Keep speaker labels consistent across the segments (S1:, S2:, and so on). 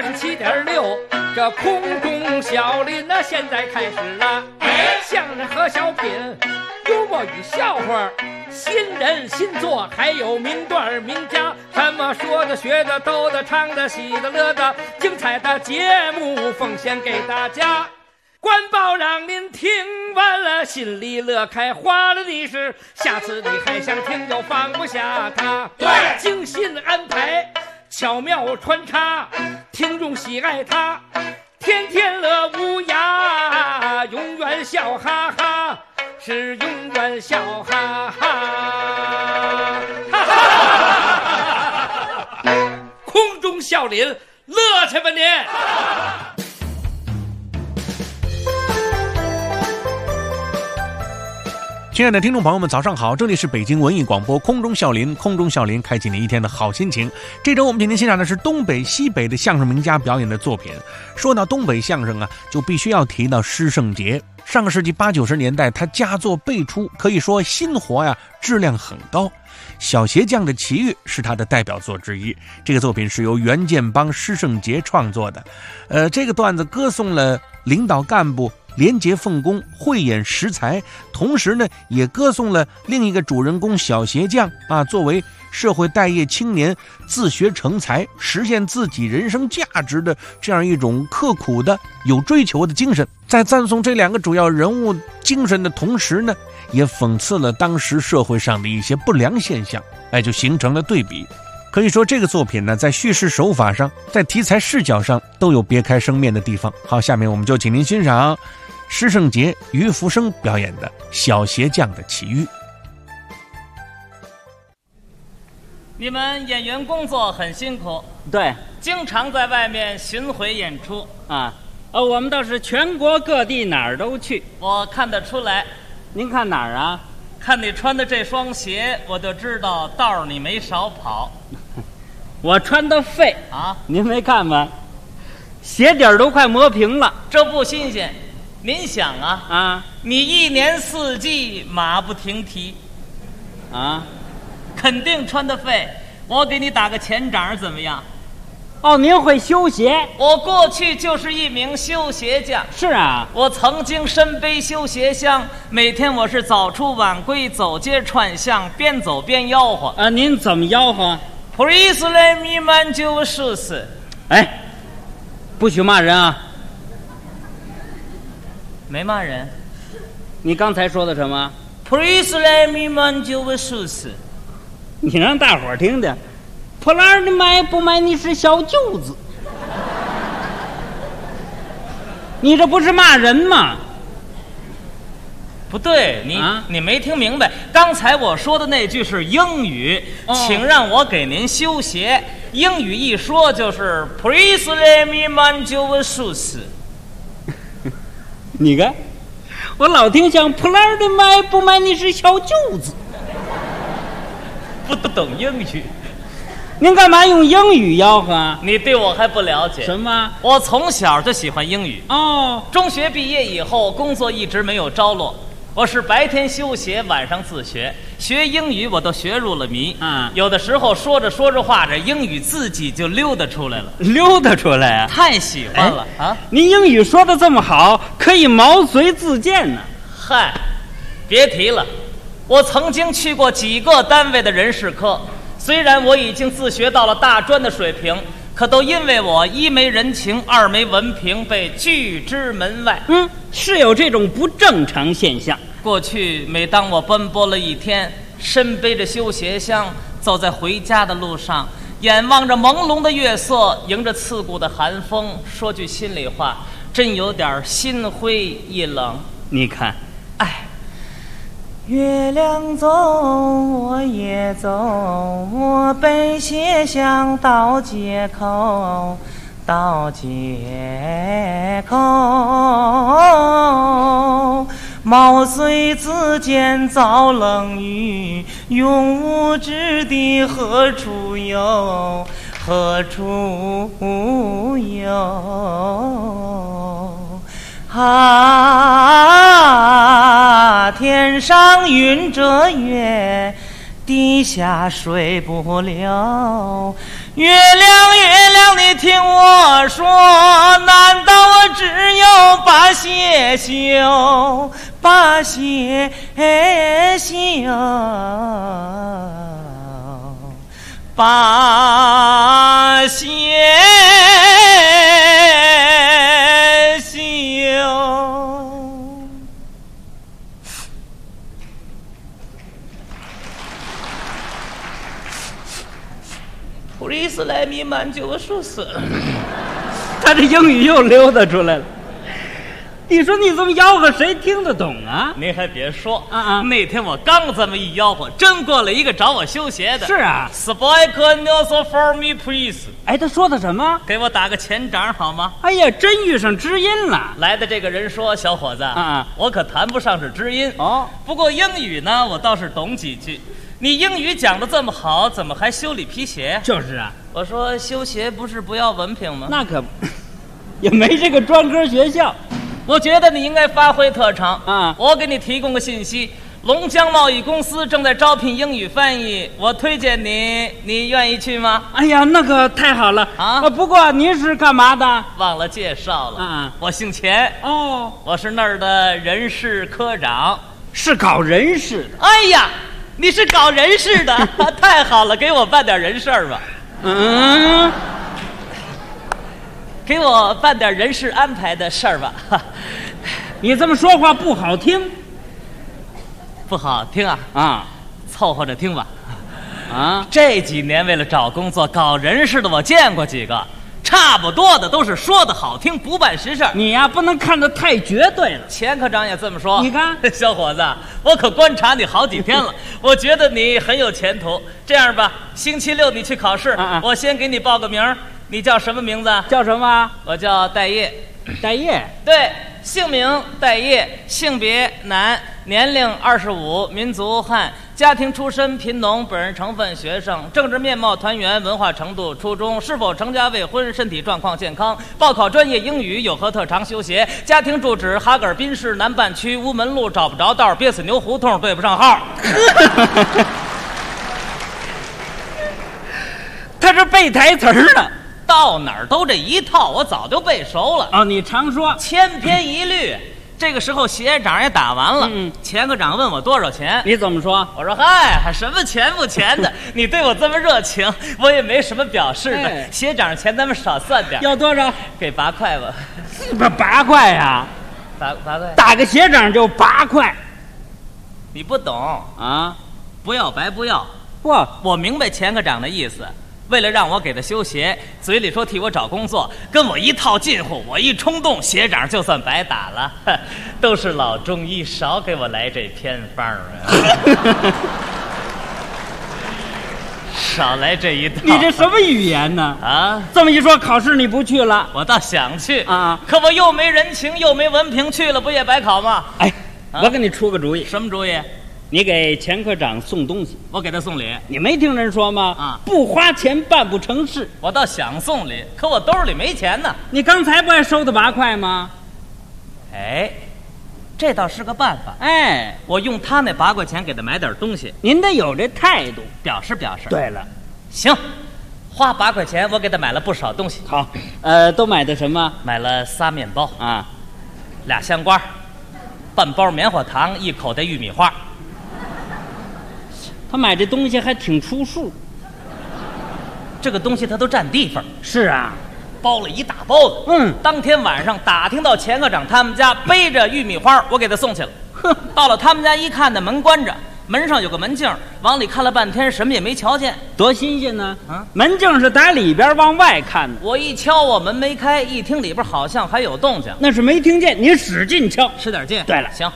S1: 107.6，这空中小林呢，现在开始了。相声和小品，幽默与笑话，新人新作，还有名段名家，什么说的、学的、逗的、唱的、喜的、乐的，精彩的节目奉献给大家。官报让您听完了心里乐开花了的是，下次你还想听就放不下它。
S2: 对，
S1: 精心安排，巧妙穿插，听众喜爱它，天天乐无涯，永远笑哈哈，是永远笑哈哈。空中笑林，乐去吧您！
S3: 亲爱的听众朋友们，早上好！这里是北京文艺广播空中笑林，空中笑林开启你一天的好心情。这周我们今天欣赏的是东北西北的相声名家表演的作品。说到东北相声啊，就必须要提到施圣杰。上个世纪80、90年代，他佳作辈出，可以说新活呀质量很高。小鞋匠的奇遇是他的代表作之一。这个作品是由袁建邦、施圣杰创作的。这个段子歌颂了领导干部廉洁奉公、慧眼识才，同时呢，也歌颂了另一个主人公小鞋匠啊，作为社会待业青年自学成才，实现自己人生价值的这样一种刻苦的、有追求的精神。在赞颂这两个主要人物精神的同时呢，也讽刺了当时社会上的一些不良现象，就形成了对比。可以说这个作品呢，在叙事手法上，在题材视角上都有别开生面的地方。好，下面我们就请您欣赏施圣杰、于福生表演的《小鞋匠的奇遇》。
S4: 你们演员工作很辛苦，
S2: 对，
S4: 经常在外面巡回演出
S2: 啊。我们倒是全国各地哪儿都去。
S4: 我看得出来。
S2: 您看哪儿啊？
S4: 看你穿的这双鞋，我就知道道儿你没少跑。
S2: 我穿的废
S4: 啊，
S2: 您没看吗？鞋底儿都快磨平了。
S4: 这不新鲜。您想啊，你一年四季马不停蹄
S2: 啊，
S4: 肯定穿的废。我给你打个前掌怎么样？
S2: 哦，您会修鞋？
S4: 我过去就是一名修鞋匠。
S2: 是啊，
S4: 我曾经身背修鞋箱，每天我是早出晚归，走街串巷，边走边吆喝。
S2: 您怎么吆喝？
S4: 普利斯莱米曼就试试。
S2: 哎，不许骂人啊！
S4: 没骂人。
S2: 你刚才说的什么？
S4: 普利斯莱米曼就试试。
S2: 你让大伙儿听听。破烂的买不买你是小舅子，你这不是骂人吗？
S4: 不对，你没听明白，刚才我说的那句是英语，请让我给您修鞋。英语一说就是 Please let me mind your shoes。
S2: 你看，我老听像破烂的买不买你是小舅子，
S4: 不懂英语。
S2: 您干嘛用英语吆喝啊？
S4: 你对我还不了解。
S2: 什么？
S4: 我从小就喜欢英语。中学毕业以后，工作一直没有着落。我是白天修鞋，晚上自学。学英语我都学入了迷。有的时候说着说着话，这英语自己就溜达出来了。
S2: 溜达出来啊？
S4: 太喜欢了啊！
S2: 您英语说的这么好，可以毛遂自荐呢。
S4: 嗨，别提了，我曾经去过几个单位的人事科。虽然我已经自学到了大专的水平，可都因为我一没人情，二没文凭，被拒之门外。
S2: 是有这种不正常现象。
S4: 过去每当我奔波了一天，身背着修鞋箱，走在回家的路上，眼望着朦胧的月色，迎着刺骨的寒风，说句心里话，真有点心灰意冷。
S2: 你看，
S4: 月亮走，我也走，我背鞋箱到街口，到街口，毛遂自荐遭冷雨，永无之地何处有，何处有。天上云遮月，地下水不流。月亮，月亮，你听我说， 修，把鞋修，把鞋修。普利斯莱米曼就说是，
S2: 他这英语又溜达出来了。你说你这么吆喝，谁听得懂啊？
S4: 您还别说
S2: 啊，
S4: 那天我刚这么一吆喝，真过来一个找我修鞋的。
S2: 是啊
S4: ，Speak also for me, please。
S2: 哎，他说的什么？
S4: 给我打个前掌好吗？
S2: 哎呀，真遇上知音了。
S4: 来的这个人说：“小伙子，我可谈不上是知音
S2: 哦，
S4: 不过英语呢，我倒是懂几句。你英语讲得这么好，怎么还修理皮鞋？”
S2: 就是啊，
S4: 我说修鞋不是不要文凭吗？
S2: 那可也没这个专科学校。
S4: 我觉得你应该发挥特长
S2: 啊！
S4: 我给你提供个信息，龙江贸易公司正在招聘英语翻译，我推荐你，你愿意去吗？
S2: 哎呀，那可太好了啊！不过您是干嘛的？
S4: 忘了介绍了
S2: 啊！
S4: 我姓钱
S2: 哦，
S4: 我是那儿的人事科长，
S2: 是搞人事的。
S4: 哎呀，你是搞人事的，太好了，给我办点人事吧。
S2: 嗯。
S4: 给我办点人事安排的事儿吧。
S2: 你这么说话不好听，
S4: 不好听啊？
S2: 啊，
S4: 凑合着听吧。
S2: 啊，
S4: 这几年为了找工作搞人事的，我见过几个，差不多的都是说的好听，不办实事。
S2: 你呀，不能看得太绝对了。
S4: 钱科长也这么说。
S2: 你看，
S4: 小伙子，我可观察你好几天了，我觉得你很有前途。这样吧，星期六你去考试，我先给你报个名。你叫什么名字？
S2: 叫什么？
S4: 我叫戴业。
S2: 戴业？
S4: 对，姓名戴业，性别男，年龄25，民族汉，家庭出身贫农，本人成分学生，政治面貌团员，文化程度初中，是否成家未婚，身体状况健康，报考专业英语，有何特长修鞋，家庭住址哈格尔滨市南半区乌门路，找不着道，憋死牛胡同，对不上号。
S2: 他这背台词呢。
S4: 到哪儿都这一套，我早就背熟了。
S2: 哦，你常说
S4: 千篇一律。这个时候鞋掌也打完了，钱科长问我多少钱，
S2: 你怎么说？
S4: 我说嗨，还什么钱不钱的，你对我这么热情，我也没什么表示的。鞋掌钱咱们少算点。
S2: 要多少？
S4: 给8块吧。
S2: 8块呀
S4: ？8块。
S2: 打个鞋掌就8块，
S4: 你不懂
S2: 啊？
S4: 不要白不要。
S2: 不，
S4: 我明白钱科长的意思。为了让我给他修鞋，嘴里说替我找工作，跟我一套近乎，我一冲动，鞋掌就算白打了。都是老中医，少给我来这偏方啊！少来这一套。
S2: 你这什么语言呢？
S4: 啊，
S2: 这么一说，考试你不去了？
S4: 我倒想去
S2: 啊，
S4: 可我又没人情，又没文凭，去了不也白考吗？
S2: 哎，我给你出个主意。
S4: 什么主意？
S2: 你给钱科长送东西，
S4: 我给他送礼。
S2: 你没听人说吗？
S4: 啊，
S2: 不花钱办不成事。
S4: 我倒想送礼，可我兜里没钱呢。
S2: 你刚才不还收的8块吗？
S4: 哎，这倒是个办法。
S2: 哎，
S4: 我用他那8块钱给他买点东西。
S2: 您得有这态度，
S4: 表示表示。
S2: 对了，
S4: 行，花8块钱，我给他买了不少东西。
S2: 好，都买的什么？
S4: 买了仨面包
S2: 啊
S4: ，2香瓜，半包棉花糖，1口袋玉米花。
S2: 他买这东西还挺出数，
S4: 这个东西他都占地方。
S2: 是啊，
S4: 包了一大包子。当天晚上打听到钱科长他们家背着玉米花，我给他送去了。到了他们家一看，那门关着，门上有个门镜，往里看了半天，什么也没瞧见。
S2: 多新鲜呢！门镜是打里边往外看的。
S4: 我一敲，我门没开，一听里边好像还有动静，
S2: 那是没听见，你使劲敲，
S4: 使点劲。
S2: 对了，
S4: 行，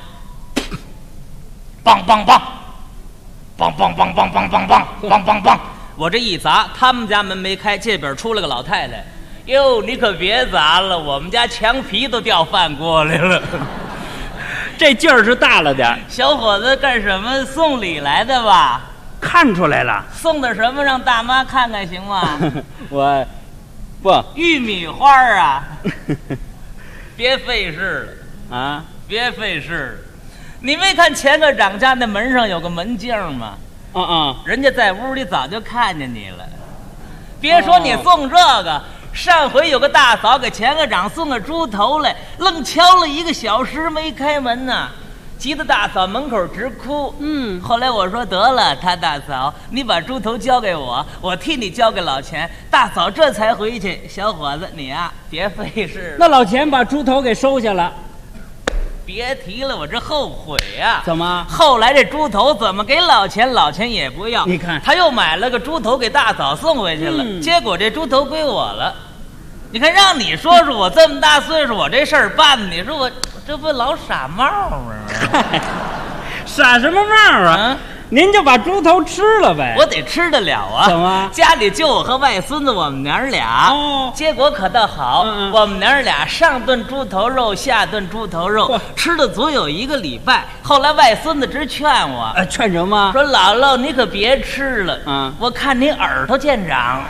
S4: 梆梆梆。梆梆梆梆梆梆梆梆梆梆！我这一砸，他们家门没开，这边出来个老太太。哟，你可别砸了，我们家墙皮都掉饭锅里了。
S2: 这劲儿是大了点。
S4: 小伙子干什么？送礼来的吧？
S2: 看出来了。
S4: 送的什么？让大妈看看行吗？
S2: 我，不，
S4: 玉米花啊！别费事了
S2: 啊！
S4: 别费事了。你没看钱科长家那门上有个门镜吗？
S2: 人
S4: 家在屋里早就看见你了。别说你送这个， 上回有个大嫂给钱科长送个猪头来，愣敲了1个小时没开门呢，急得大嫂门口直哭。后来我说得了，大嫂，你把猪头交给我，我替你交给老钱。大嫂这才回去。小伙子，你啊，别费事了。
S2: 那老钱把猪头给收下了。
S4: 别提了，我这后悔呀！
S2: 怎么？
S4: 后来这猪头怎么给老钱，老钱也不要。
S2: 你看，
S4: 他又买了个猪头给大嫂送回去了，结果这猪头归我了。你看，让你说说，我这么大岁数，我这事儿办的，你说我这不老傻帽吗？
S2: 傻什么帽啊？您就把猪头吃了呗。
S4: 我得吃得了啊！
S2: 怎么？
S4: 家里就我和外孙子，我们娘俩。
S2: 哦，
S4: 结果可倒好，我们娘俩上顿猪头肉，下顿猪头肉，吃了足有1个礼拜。后来外孙子直劝我，
S2: 劝什么？
S4: 说姥姥你可别吃了，我看你耳朵见长。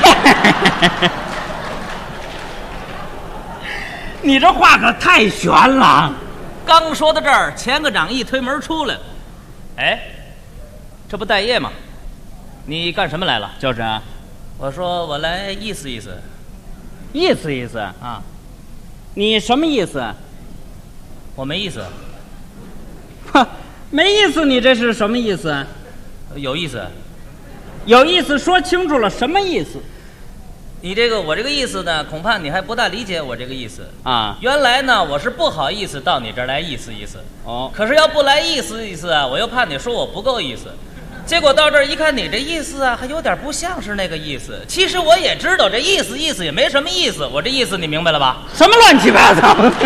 S2: 你这话可太悬了。
S4: 刚说到这儿，钱科长一推门出来了。哎，这不待业吗？你干什么来了？
S2: 就是啊，
S4: 我说我来意思意思。
S2: 意思意思
S4: 啊？
S2: 你什么意思？
S4: 我没意思。
S2: 哼，没意思，你这是什么意思？
S4: 有意思。
S2: 有意思，说清楚了，什么意思？
S4: 我这个意思呢，恐怕你还不大理解我这个意思
S2: 啊。
S4: 原来呢，我是不好意思到你这儿来意思意思。
S2: 哦。
S4: 可是要不来意思意思啊，我又怕你说我不够意思。结果到这儿一看，你这意思啊，还有点不像是那个意思。其实我也知道这意思也没什么意思。我这意思你明白了吧？
S2: 什么乱七八糟的？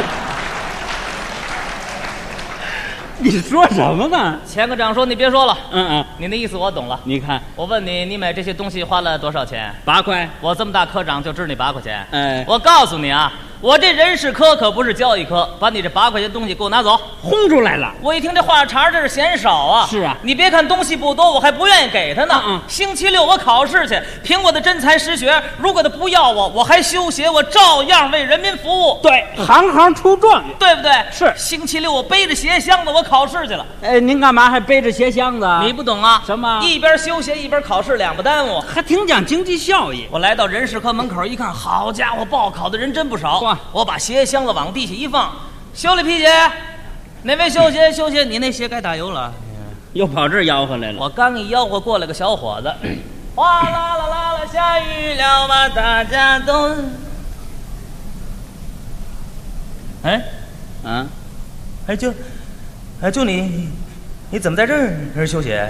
S2: 你说什么呢？
S4: 钱科长说：“你别说了，
S2: 你
S4: 的意思我懂了。
S2: 你看，
S4: 我问你，你买这些东西花了多少钱
S2: ？8块。
S4: 我这么大科长就值你8块钱。
S2: 哎，
S4: 我告诉你啊，我这人事科可不是交易科，把你这8块钱东西给我拿走，
S2: 轰出来了。
S4: 我一听这话茬，这是嫌少啊。
S2: 是啊，
S4: 你别看东西不多，我还不愿意给他呢。星期6我考试去，凭我的真才实学，如果他不要我，我还休学，我照样为人民服务。
S2: 对，行行出状元，
S4: 对不对？
S2: 是。
S4: 星期6我背着鞋箱子，我考试去了。
S2: 您干嘛还背着鞋箱子？
S4: 你不懂啊？
S2: 什么？
S4: 一边休学一边考试，两不耽误，
S2: 还挺讲经济效益。
S4: 我来到人事科门口一看，好家伙，报考的人真不少。我把鞋箱子往地下一放，修理皮鞋，哪位修鞋？修鞋，你那鞋该打油了。
S2: 又跑这儿吆喝来了。
S4: 我刚一吆喝，过来个小伙子，哗啦啦啦啦，下雨了吧，大家都。就你怎么在这儿修鞋？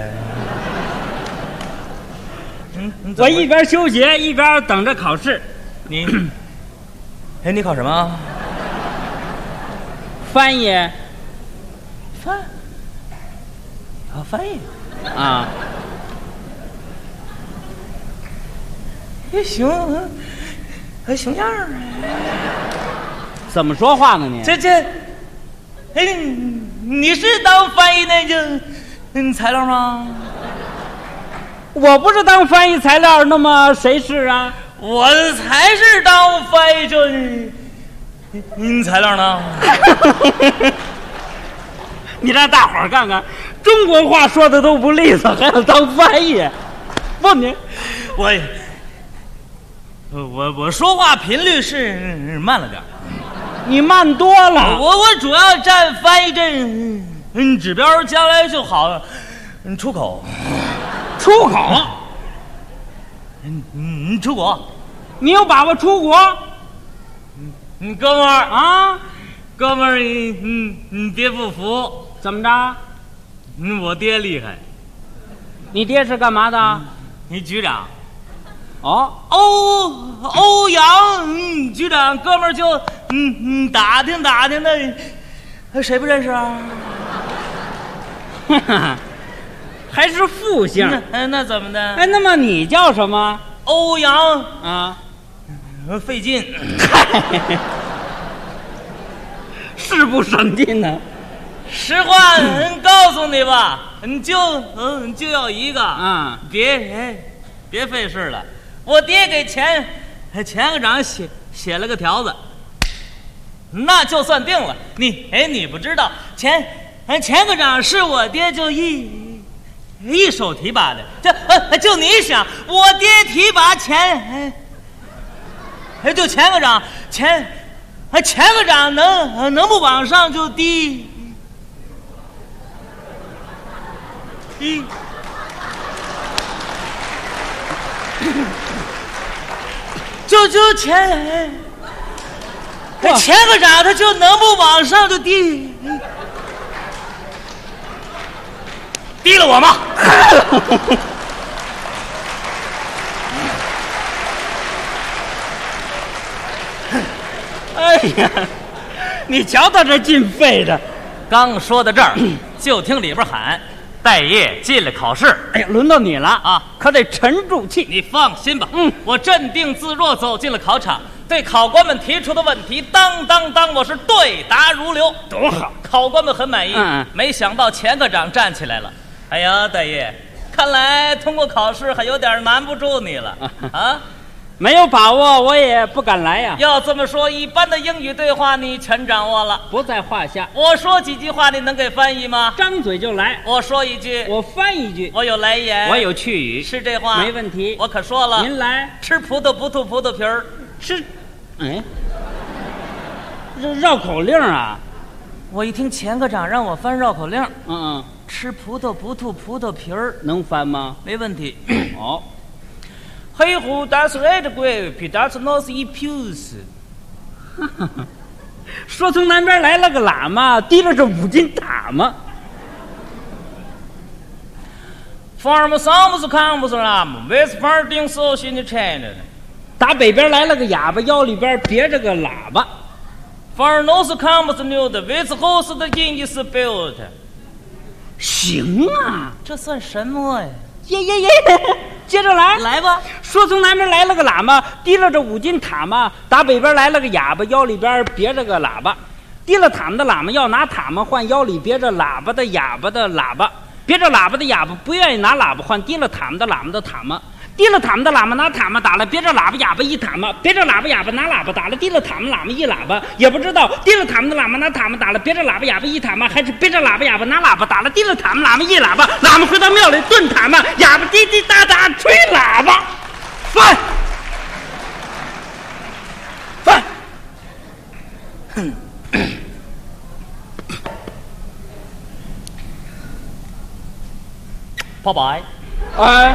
S2: 我一边修鞋一边等着考试。
S4: 你考什么？
S2: 翻译。
S4: 翻译
S2: 啊。
S4: 也行，还行样儿。
S2: 怎么说话呢你？
S4: 你是当翻译那个材料吗？
S2: 我不是当翻译材料，那么谁是啊？
S4: 我才是当翻译这材料呢。
S2: 你让大伙儿看看，中国话说的都不利索，还要当翻译？不，
S4: 我说话频率是慢了点。
S2: 你慢多了。
S4: 我主要占翻译这指标，将来就好出口。
S2: 出口？
S4: 出国？
S2: 你有把握出国？
S4: 哥们儿
S2: 啊，
S4: 哥们儿，你别不服。
S2: 怎么着？
S4: 我爹厉害。
S2: 你爹是干嘛的？
S4: 你局长。
S2: 哦，
S4: 欧阳局长，哥们儿就打听的，谁不认识啊？
S2: 还是复姓。
S4: 那怎么的？
S2: 那么你叫什么？
S4: 欧阳
S2: 啊，
S4: 费劲。
S2: 是不省劲呢。
S4: 实话告诉你吧，你就要一个
S2: 啊，
S4: 别费事了。我爹给钱科长写了个条子，那就算定了。你不知道，钱科长是我爹就一手提拔的。就你想，我爹提拔钱哎，就签个章，签个章能不往上就低。就签个章，他就能不往上就低。低了我吗？
S2: 哎呀，你瞧他这劲肺的。
S4: 刚说到这儿，就听里边喊：“待业进了考试。”
S2: 哎呀，轮到你了
S4: 啊，
S2: 可得沉住气。
S4: 你放心吧，我镇定自若走进了考场，对考官们提出的问题，当我是对答如流，
S2: 多好！
S4: 考官们很满意。没想到钱科长站起来了。哎呀，大爷，看来通过考试还有点难不住你了啊！
S2: 没有把握，我也不敢来呀。
S4: 要这么说，一般的英语对话你全掌握了，
S2: 不在话下。
S4: 我说几句话，你能给翻译吗？
S2: 张嘴就来。
S4: 我说一句，
S2: 我翻一句。
S4: 我有来言，
S2: 我有去语，
S4: 是这话，
S2: 没问题。
S4: 我可说了，
S2: 您来。
S4: 吃葡萄不吐葡萄皮儿，
S2: 吃，哎，这绕口令啊！
S4: 我一听钱科长让我翻绕口令，
S2: 吃
S4: 葡萄不吐葡萄皮儿，
S2: 能翻吗？
S4: 没问题。
S2: 哦。
S4: 黑虎打是爱的鬼，皮打是脑是一皮子。
S2: 说从南边来了个喇嘛，提着这5斤塔嘛。
S4: 房么上不是看不是喇嘛，为是房顶手心的拆着呢。
S2: 打北边来了个哑巴，腰里边别着个喇叭。
S4: 房都是看不是牛的，为是后世的音译是标的。
S2: 行啊，
S4: 这算什么呀？
S2: 耶！接着来
S4: 吧。
S2: 说从南边来了个喇嘛，提了这5斤塔嘛。打北边来了个哑巴，腰里边别着个喇叭。提了塔嘛的喇嘛要拿塔嘛换腰里别着哑巴的喇叭。别着喇叭的哑巴不愿意拿喇叭换提了塔嘛的喇嘛的塔嘛。提了塔嘛的喇嘛拿塔嘛打了别着喇叭哑巴一塔嘛。别着喇叭哑巴拿喇叭打了提了塔嘛喇嘛一喇叭。也不知道提了塔嘛的喇嘛拿塔嘛打了别着喇叭哑巴一塔嘛，还是别着喇叭哑巴拿喇叭打了提了塔嘛喇嘛一喇叭。喇嘛回到庙里炖塔嘛，哑巴滴滴答答吹喇叭。翻
S4: 泡白。
S2: 哎，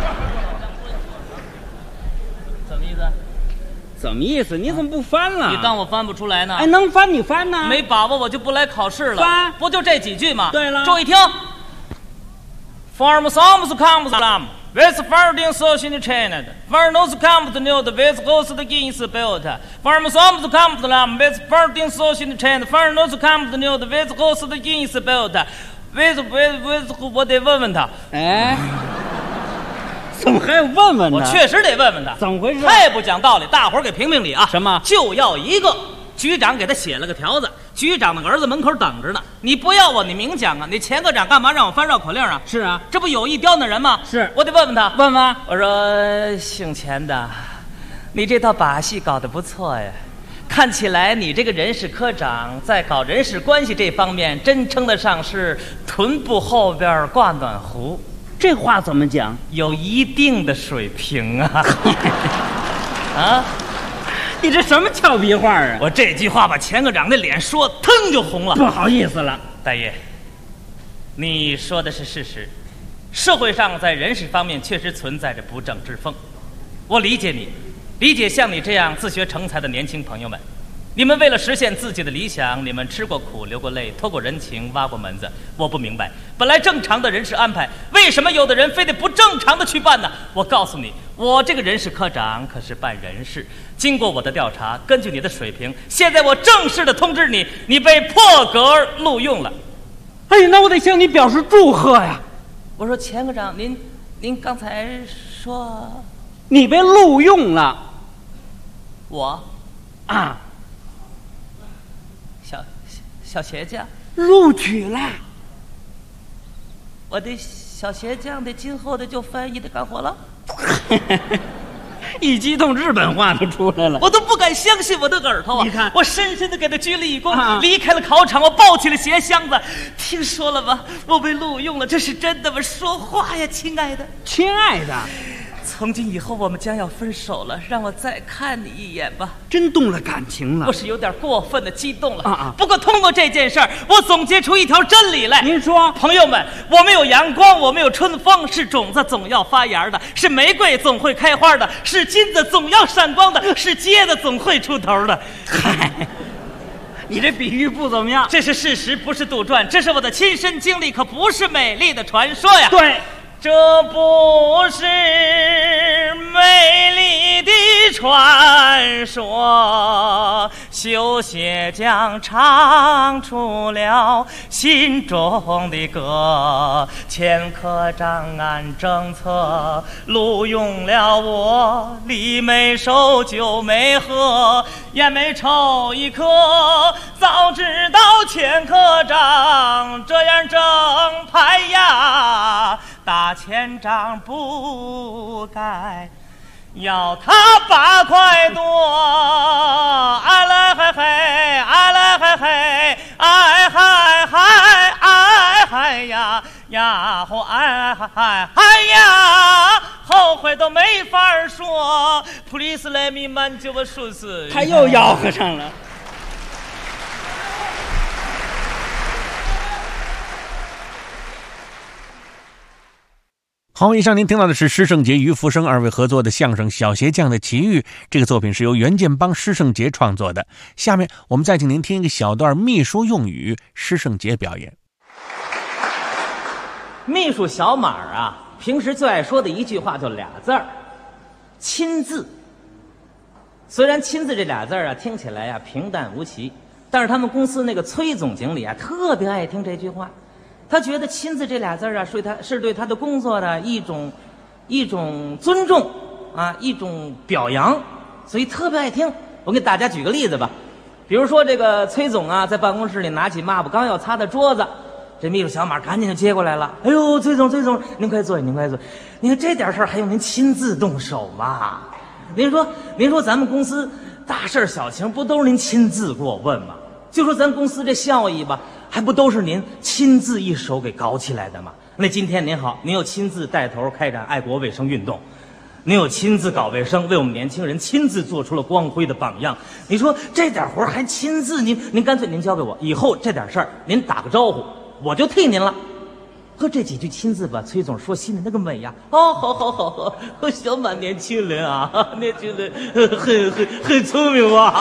S4: 什么意思？
S2: 怎么意思？你怎么不翻了？
S4: 你当我翻不出来呢？
S2: 哎，能翻你翻呢？
S4: 没把握我就不来考试了。
S2: 翻
S4: 不就这几句吗？
S2: 对了，
S4: 注意听。房么上不是看不是喇嘛，为是房顶手心的拆的，房都是看不是牛的，为是后世的音是标的。房么上不是看不是喇嘛，为是房顶手心的拆的，房都是看不是牛的，为是后世的音是标的。为什我得问问他？
S2: 哎，怎么还问问他？
S4: 我确实得问问他，
S2: 怎么回事？
S4: 太不讲道理！大伙儿给评评理啊！
S2: 什么？
S4: 就要一个。局长给他写了个条子，局长的儿子门口等着呢。你不要我，你明讲啊！你钱科长干嘛让我翻绕口令啊？
S2: 是啊，
S4: 这不有意刁难人吗？
S2: 是，
S4: 我得问问他。
S2: 问问。
S4: 我说姓钱的，你这套把戏搞得不错呀。看起来你这个人事科长在搞人事关系这方面，真称得上是臀部后边挂暖壶。
S2: 这话怎么讲？
S4: 有一定的水平啊！啊，
S2: 你这什么俏皮话啊？
S4: 我这句话把钱科长的脸说腾就红了。
S2: 不好意思了，
S4: 大爷，你说的是事实。社会上在人事方面确实存在着不正之风，我理解你。理解像你这样自学成才的年轻朋友们，你们为了实现自己的理想，你们吃过苦、流过泪、托过人情、挖过门子。我不明白，本来正常的人事安排，为什么有的人非得不正常的去办呢？我告诉你，我这个人事科长可是办人事，经过我的调查，根据你的水平，现在我正式的通知你，你被破格录用了。
S2: 哎，那我得向你表示祝贺呀！
S4: 我说钱科长，您刚才说
S2: 你被录用了。
S4: 我
S2: 啊，
S4: 小鞋匠
S2: 录取了。
S4: 我的小鞋匠的今后的就翻译的干活了。
S2: 一激动，日本话都出来了，
S4: 我都不敢相信我的耳朵啊！
S2: 你看，
S4: 我深深的给他鞠了一躬，离开了考场，我抱起了鞋箱子。听说了吧？我被录用了，这是真的吗？说话呀，亲爱的，
S2: 亲爱的。
S4: 从今以后我们将要分手了，让我再看你一眼吧。
S2: 真动了感情了。
S4: 我是有点过分的激动了不过通过这件事儿，我总结出一条真理来。
S2: 您说，
S4: 朋友们，我们有阳光，我们有春风，是种子总要发芽的，是玫瑰总会开花的，是金子总要闪光的，是疖子总会出头的。
S2: 嗨，你这比喻不怎么样。
S4: 这是事实，不是杜撰，这是我的亲身经历，可不是美丽的传说呀。
S2: 对，
S4: 这不是美丽的传说，修鞋匠唱出了心中的歌。前科障按政策，录用了我，礼没收，酒没喝，烟没抽一颗。早知道前科长这样正派呀，打前仗不该要他8块多。哎来嘿嘿，哎来嘿嘿，哎嗨嗨，哎嗨呀呀吼，哎嗨嗨呀，后悔都没法说。Please let me manage your shoes。
S2: 他又吆喝上了。
S3: 好，以上您听到的是施圣杰、于福生二位合作的相声《小鞋匠的奇遇》。这个作品是由袁建邦、施圣杰创作的。下面我们再请您听一个小段秘书用语，施圣杰表演。
S4: 秘书小马啊，平时最爱说的一句话就俩字儿：亲自。虽然亲自这俩字啊听起来啊平淡无奇，但是他们公司那个崔总经理啊特别爱听这句话。他觉得亲自这俩字啊是对他的工作的一种尊重啊，一种表扬，所以特别爱听。我给大家举个例子吧，比如说这个崔总啊在办公室里拿起抹布刚要擦的桌子，这秘书小马赶紧就接过来了。哎呦，崔总您快坐，您快坐。你看这点事儿还用您亲自动手吗？您说咱们公司大事小情不都是您亲自过问吗？就说咱公司这效益吧，还不都是您亲自一手给搞起来的吗？那今天您好，您又亲自带头开展爱国卫生运动，您又亲自搞卫生，为我们年轻人亲自做出了光辉的榜样。你说这点活还亲自，您干脆您交给我，以后这点事儿您打个招呼，我就替您了。和这几句亲自把崔总说心里那个美呀！哦，好，小马年轻人啊，年轻人很聪明啊！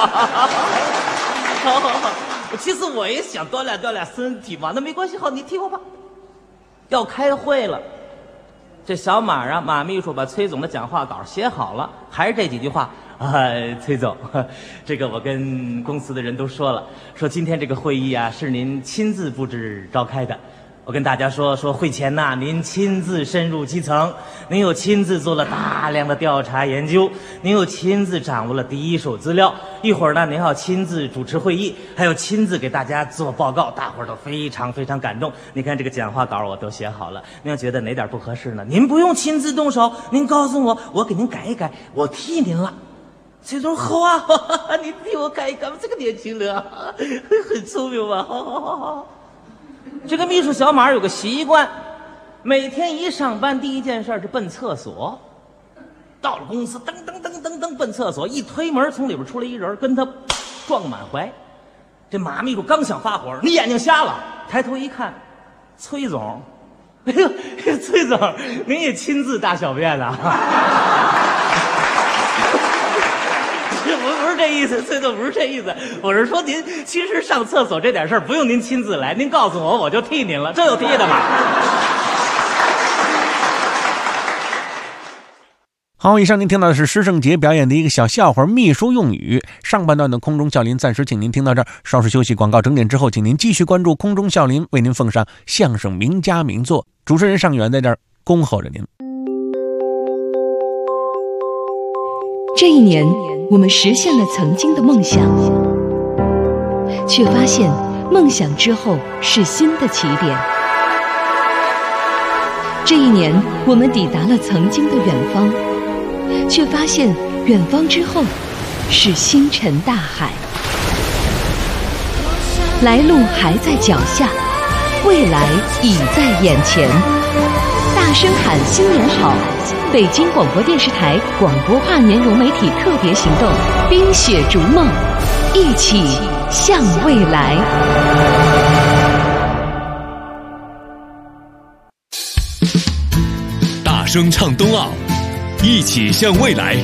S4: 好，其实我也想锻炼身体嘛，那没关系，好，你替我吧。要开会了，这小马啊，马秘书把崔总的讲话稿写好了，还是这几句话。崔总，这个我跟公司的人都说了，说今天这个会议啊是您亲自布置召开的。我跟大家说会前呐，您亲自深入基层，您又亲自做了大量的调查研究，您又亲自掌握了第一手资料。一会儿呢，您要亲自主持会议，还有亲自给大家做报告，大伙儿都非常非常感动。你看这个讲话稿我都写好了，您要觉得哪点不合适呢，您不用亲自动手，您告诉我，我给您改一改，我替您了。崔总好啊，你替我改一改，这个年轻人啊，很聪明吧？好。这个秘书小马有个习惯，每天一上班第一件事是奔厕所。到了公司，噔奔厕所，一推门，从里边出来一人，跟他撞满怀。这马秘书刚想发火，你眼睛瞎了？抬头一看，崔总，哎呦，崔总，您也亲自大小便啊？不是这意思，崔总不是这意思，我是说您其实上厕所这点事儿不用您亲自来，您告诉我就替您了，这有替的吗？
S3: 好，以上您听到的是施圣杰表演的一个小笑话秘书用语。上半段的空中笑林暂时请您听到这儿，稍事休息，广告整点之后，请您继续关注空中笑林为您奉上相声名家名作。主持人尚远在这儿恭候着您。
S5: 这一年，我们实现了曾经的梦想，却发现梦想之后是新的起点。这一年，我们抵达了曾经的远方，却发现远方之后是星辰大海。来路还在脚下，未来已在眼前。大声喊新年好！北京广播电视台广播跨年融媒体特别行动，冰雪逐梦，一起向未来。
S6: 大声唱冬奥，一起向未来。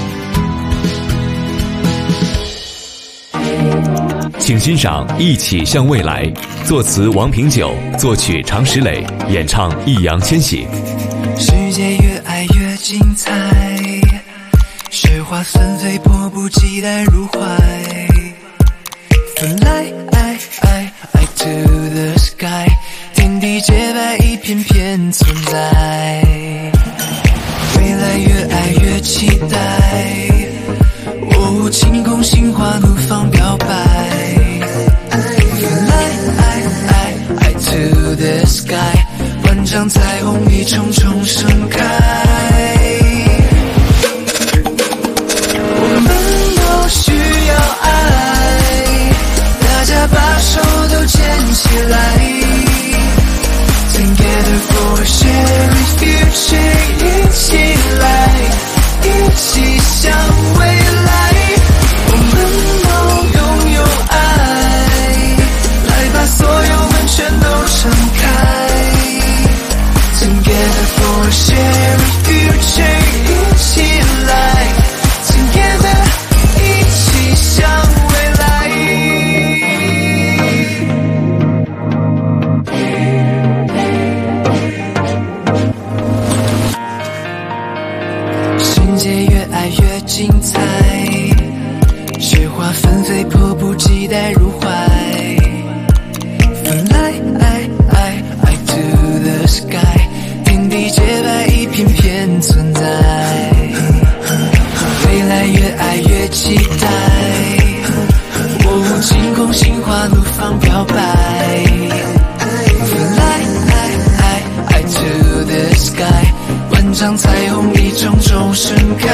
S6: 请欣赏《一起向未来》，作词王平久，作曲常石磊，演唱易烊千玺。
S7: 世界越爱越精彩，雪花纷飞，迫不及待入怀。Fly to the sky， 天地洁白，一片片存在。未来越爱越期待，晴空心花怒放表白。Fly to the sky， 万丈彩虹一重重盛开。我们都需要爱，大家把手都牵起来。Together for a shared future， 一起来，一起向未来。我们都拥有爱，来把所有门全都敞开。Together for a shared future， 一起来 Together， 一起向未来。世界越爱越精彩，雪花纷飞，迫不及待入怀。Fly to the sky， 天地洁白，一片片存在。未来越爱越期待，晴空心花怒放表白。Fly to the sky， 万丈彩虹一重重盛开。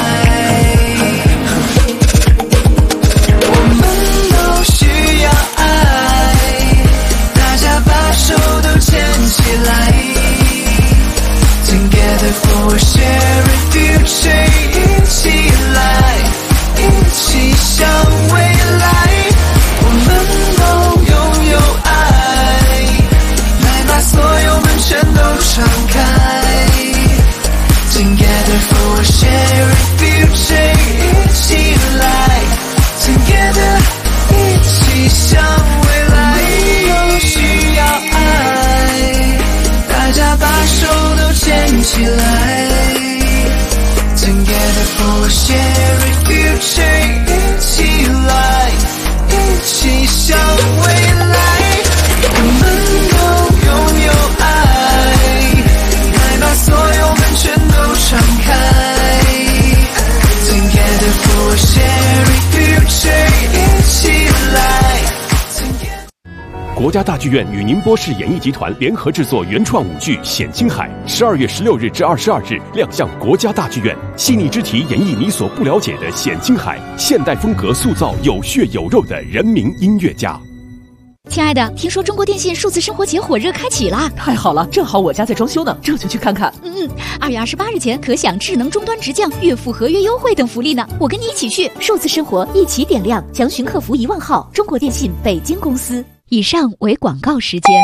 S7: 我们都需要爱，大家把手都牵起来。Together for a shared future， 一起来，一起向未来。我们都拥有爱，来把所有门全都敞开。Together for a shared future， 一起来 Together， 一起向未来。都需要爱，大家把手都牵起来。Together for a shared future， 一起来，一起向未来。我们都拥有爱，来把所有门全都敞开。Together for a shared future， 一起来。
S8: 国家大剧院与宁波市演艺集团联合制作原创舞剧《显青海》，12月16日至22日亮相国家大剧院。细腻之题演绎你所不了解的显青海，现代风格塑造有血有肉的人民音乐家。
S9: 亲爱的，听说中国电信数字生活节火热开启啦！
S10: 太好了，正好我家在装修呢，这就去看看。
S9: 2月28日前可享智能终端直降、月付合约优惠等福利呢。我跟你一起去，数字生活一起点亮，详询客服1万号。中国电信北京公司。以上为广告时间。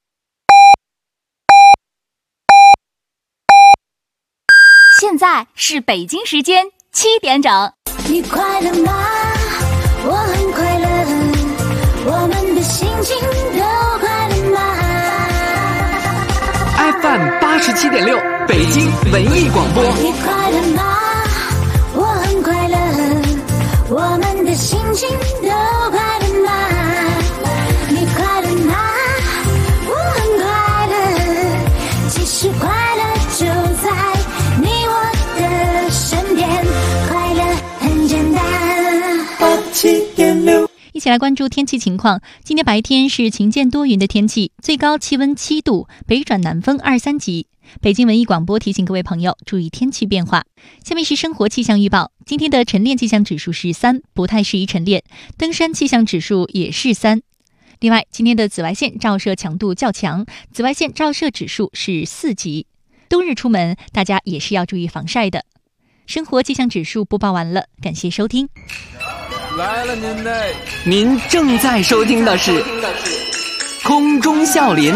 S11: 现在是北京时间7点整。
S12: 你快乐吗？我很快乐，我们的心情都快乐吗
S10: ？FM 87.6，北京文艺广播。
S12: 你快乐吗？我很快乐，我们的心情都快乐吗？你快乐吗？我很快乐，其实快乐就在你我的身边，快乐很简单。87.6，
S11: 一起来关注天气情况。今天白天是晴间多云的天气，最高气温7度，北转南风2、3级。北京文艺广播提醒各位朋友注意天气变化。下面是生活气象预报。今天的晨练气象指数是3，不太适宜晨练。登山气象指数也是3。另外，今天的紫外线照射强度较强，紫外线照射指数是4级。 冬日出门，大家也是要注意防晒的。生活气象指数播报完了，感谢收听。
S10: 来了您嘞！您正在收听的是空中笑林。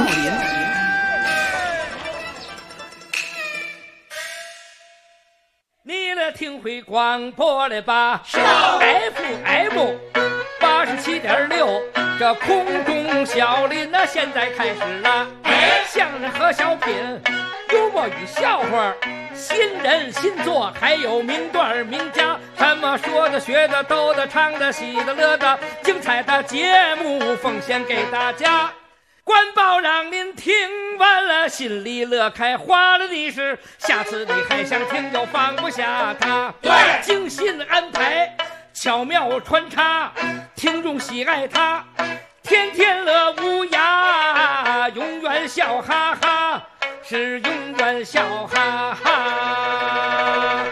S1: 你来听会广播了吧？FM 87.6，这空中笑林那现在开始了。相声和小品，幽默与笑话，新人新作，还有名段名家，什么说的学的逗的唱的喜的乐的，精彩的节目奉献给大家。官报让您听完了心里乐开花了的是，下次你还想听就放不下它。对，精心安排，巧妙穿插，听众喜爱它，天天乐无涯，永远笑哈哈，是永远笑哈哈。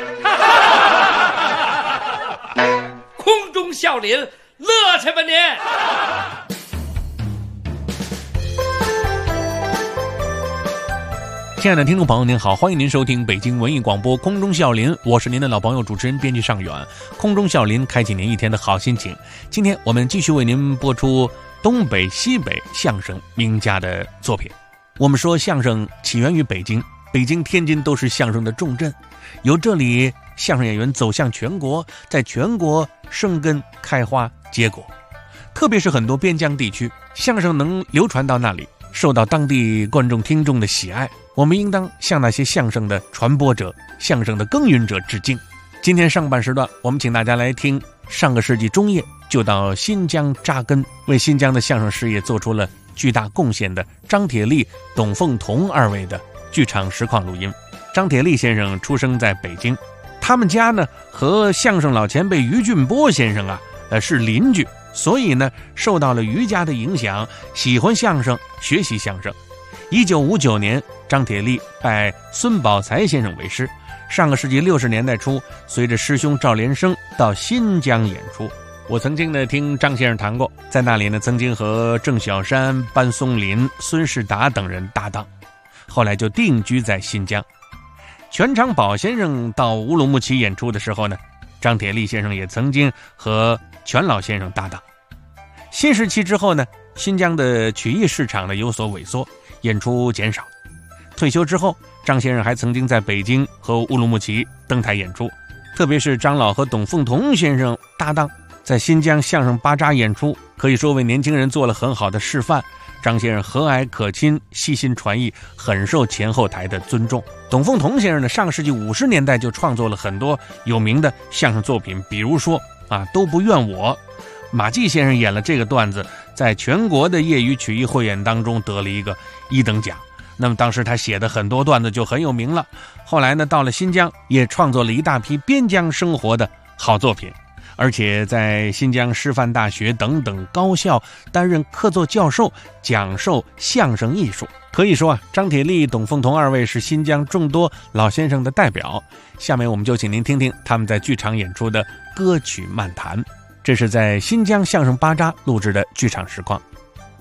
S1: 空中笑林，乐去吧您！
S3: 亲爱的听众朋友您好，欢迎您收听北京文艺广播空中笑林，我是您的老朋友主持人编辑尚远。空中笑林开启您一天的好心情。今天我们继续为您播出东北西北相声名家的作品。我们说相声起源于北京，北京天津都是相声的重镇，由这里相声演员走向全国，在全国生根开花结果。特别是很多边疆地区，相声能流传到那里，受到当地观众听众的喜爱，我们应当向那些相声的传播者、相声的耕耘者致敬。今天上半时段，我们请大家来听上个世纪中叶就到新疆扎根，为新疆的相声事业做出了巨大贡献的张铁力、董凤同二位的剧场实况录音。张铁力先生出生在北京，他们家呢和相声老前辈于俊波先生是邻居，所以呢受到了于家的影响，喜欢相声，学习相声。1959年，张铁力拜孙宝才先生为师。上个世纪60年代初，随着师兄赵连生到新疆演出。我曾经呢听张先生谈过，在那里呢曾经和郑小山、班松林、孙世达等人搭档，后来就定居在新疆。全长宝先生到乌鲁木齐演出的时候呢，张铁力先生也曾经和全老先生搭档。新时期之后呢，新疆的曲艺市场呢有所萎缩，演出减少。退休之后，张先生还曾经在北京和乌鲁木齐登台演出，特别是张老和董凤同先生搭档，在新疆相声巴扎演出，可以说为年轻人做了很好的示范。张先生和蔼可亲，细心传艺，很受前后台的尊重。董凤同先生呢，上个世纪50年代就创作了很多有名的相声作品，比如说都不怨我。马季先生演了这个段子，在全国的业余曲艺汇演当中得了一个1等奖。那么当时他写的很多段子就很有名了。后来呢，到了新疆也创作了一大批边疆生活的好作品，而且在新疆师范大学等等高校担任客座教授，讲授相声艺术。可以说张铁力、董凤同二位是新疆众多老先生的代表。下面我们就请您听听他们在剧场演出的歌曲漫谈，这是在新疆相声巴扎录制的剧场实况。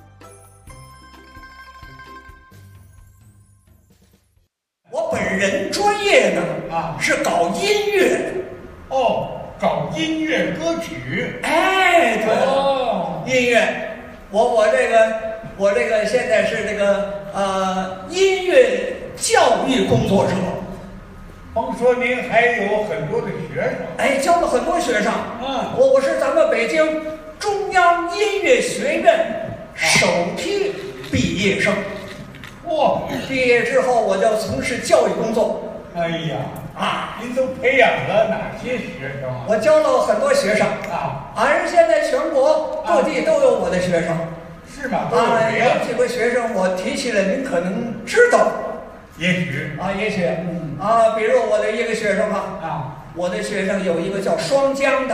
S13: 我本人专业呢是搞音乐的。
S14: 搞音乐歌曲。
S13: 哎，对了，音乐，我这个现在是这个音乐教育工作者。
S14: 听说您还有很多的学生。
S13: 哎，教了很多学生。我是咱们北京中央音乐学院首批毕业生。毕业之后我就从事教育工作。
S14: 哎呀，您都培养了哪些学生啊？
S13: 我教了很多学生俺是现在全国各地都有我的学生。
S14: 是吗？
S13: 有几个学生我提起来您可能知道。
S14: 也许
S13: 也许比如我的一个学生我的学生有一个叫双江的。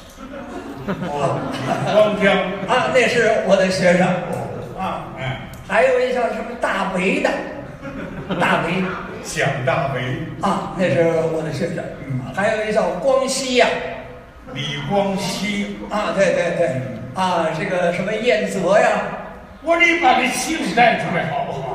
S14: 双江
S13: 那是我的学生还有一叫什么大为的，大为
S14: 蒋大为
S13: 那是我的学生。还有一叫光熙呀，
S14: 李光熙
S13: 对对对这个什么彦泽呀。
S14: 你把这姓带出来好不好？
S13: 不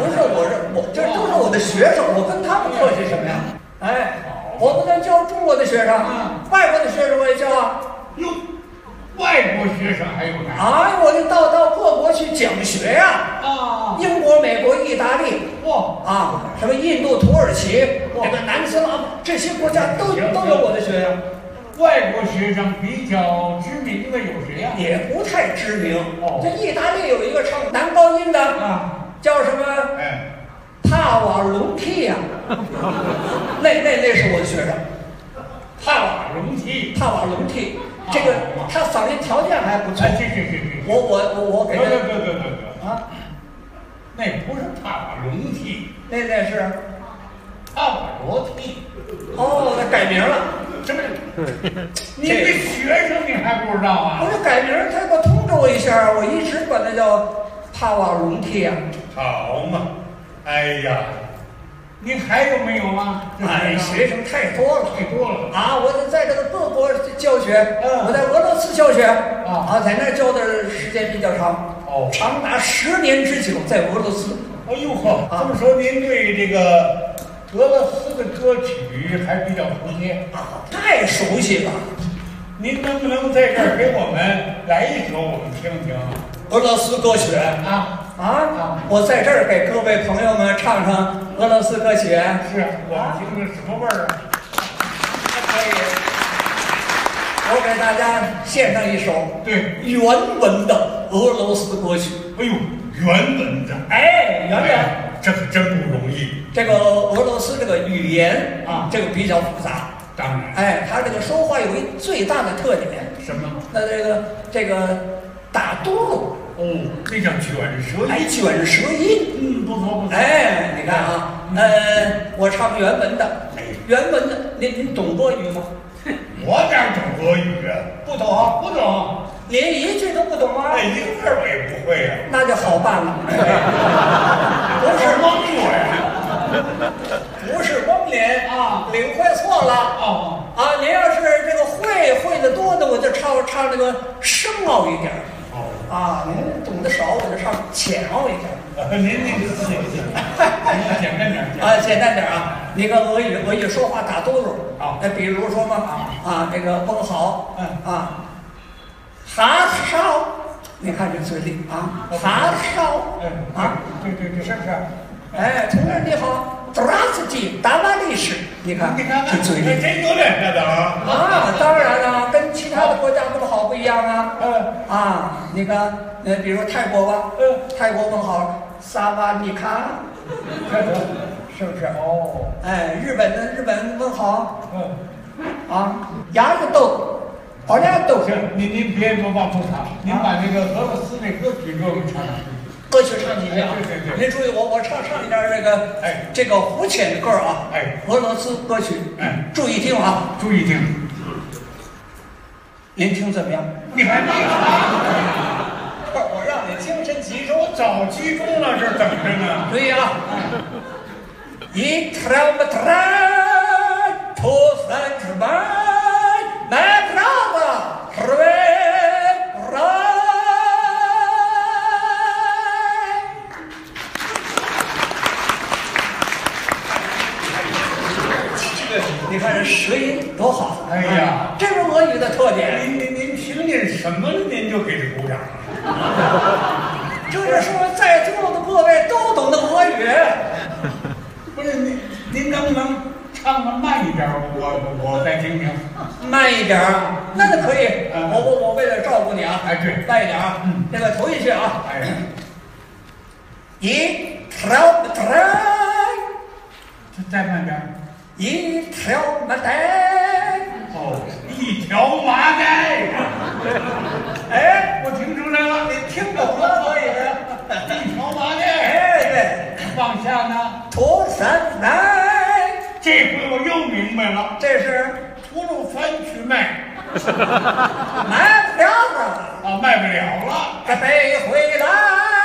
S13: 是这都是我的学生，我跟他们客气什么呀？哎，我不能教中国的学生，外国的学生我也教啊。
S14: 哟，外国学生还有呢？
S13: 啊，我就到各国去讲学呀。啊，英国、美国、意大利，什么印度、土耳其，这个南斯拉夫这些国家都有我的学生。
S14: 外国学生比较知名的有谁呀？
S13: 也不太知名。这意大利有一个唱男高音的叫什么？帕瓦隆蒂呀，那是我的学生。
S14: 帕瓦隆蒂，
S13: 这个他嗓音条件还不错。我给他。啊，
S14: 那不是帕瓦隆蒂，
S13: 那是
S14: 帕瓦罗蒂。
S13: 哦，那改名了。
S14: 什么？你这学生你还不知道啊？
S13: 我这改名，他给我通知我一下，我一直管他叫帕瓦隆蒂啊。
S14: 好嘛，哎呀，你还有没有啊？
S13: 哎，学生太多了啊！我在这个各国教学，我在俄罗斯教学在那教的时间比较长，长达10年之久，在俄罗斯。
S14: 哎呦呵，这么说您对这个俄罗斯的歌曲还比较熟悉
S13: 太熟悉了。
S14: 您能不能在这儿给我们来一首我们听听
S13: 俄罗斯歌曲我在这儿给各位朋友们唱唱俄罗斯歌曲。
S14: 是我们听听什么味儿啊？
S13: 可以，我给大家献上一首原文的俄罗斯歌曲。
S14: 哎呦，原文的，
S13: 原文。
S14: 这可真不容易。
S13: 这个俄罗斯这个语言这个比较复杂。
S14: 当然，
S13: 他这个说话有一最大的特点，
S14: 什么？
S13: 那这个打嘟噜，
S14: 这叫卷舌音。
S13: 卷舌音，
S14: 不错。
S13: 你看我唱原文的，您懂俄语吗？
S14: 我哪懂俄语啊？
S13: 不懂，
S14: 不懂，
S13: 连一句都不懂吗？
S14: 一个字我也不会呀。
S13: 那就好办了，不是
S14: 蒙我呀，
S13: 不是蒙您领会错了您要是这个会的多的，我就唱那个深奥一点您懂得少，我就唱浅奥一点。
S14: 您简单点
S13: 简单点你看俄语说话打嘟噜比如说嘛这个问好哈少，你看这嘴里哈少
S14: 对，是。
S13: 同志你好，здравствуйте，达瓦利什，你看这嘴里
S14: 真有点这的
S13: 当然了，跟其他的国家这么好不一样你看比如泰国吧，泰国问好萨瓦尼卡，是不是？日本问好牙子豆，好俩豆。
S14: 行，您别往后唱，您把那个俄罗斯那歌曲给我们唱唱。
S13: 歌曲唱几句
S14: 对。
S13: 您注意，我唱一点这个胡浅的歌俄罗斯歌曲，注意听
S14: 注意听。
S13: 您听怎么样？
S14: 你还没
S13: 我让你精神集中，
S14: 我早集中了，这等着呢。
S13: 对呀。一条不条，土三只白，买不着的是为不来。你看这舌音多好！
S14: 哎呀，
S13: 这是俄语的特点。
S14: 您听见什么了？您就给这鼓掌。
S13: 就是说，在座的各位都懂得俄语。
S14: 不是您能不能唱的慢一点？我再听听。
S13: 慢一点那可以。我为了照顾你
S14: 对，
S13: 慢一点这个头一句一条不条，
S14: 再慢点。
S13: 一条麻袋，
S14: 一条麻袋。我听出来了，
S13: 你听懂了可以。
S14: 一条麻袋。
S13: 对。
S14: 往下呢？
S13: 土三奶。
S14: 这回我又明白了，
S13: 这是
S14: 吐鲁番去卖。
S13: 卖不了了。
S14: 卖不了了。
S13: 该背回来。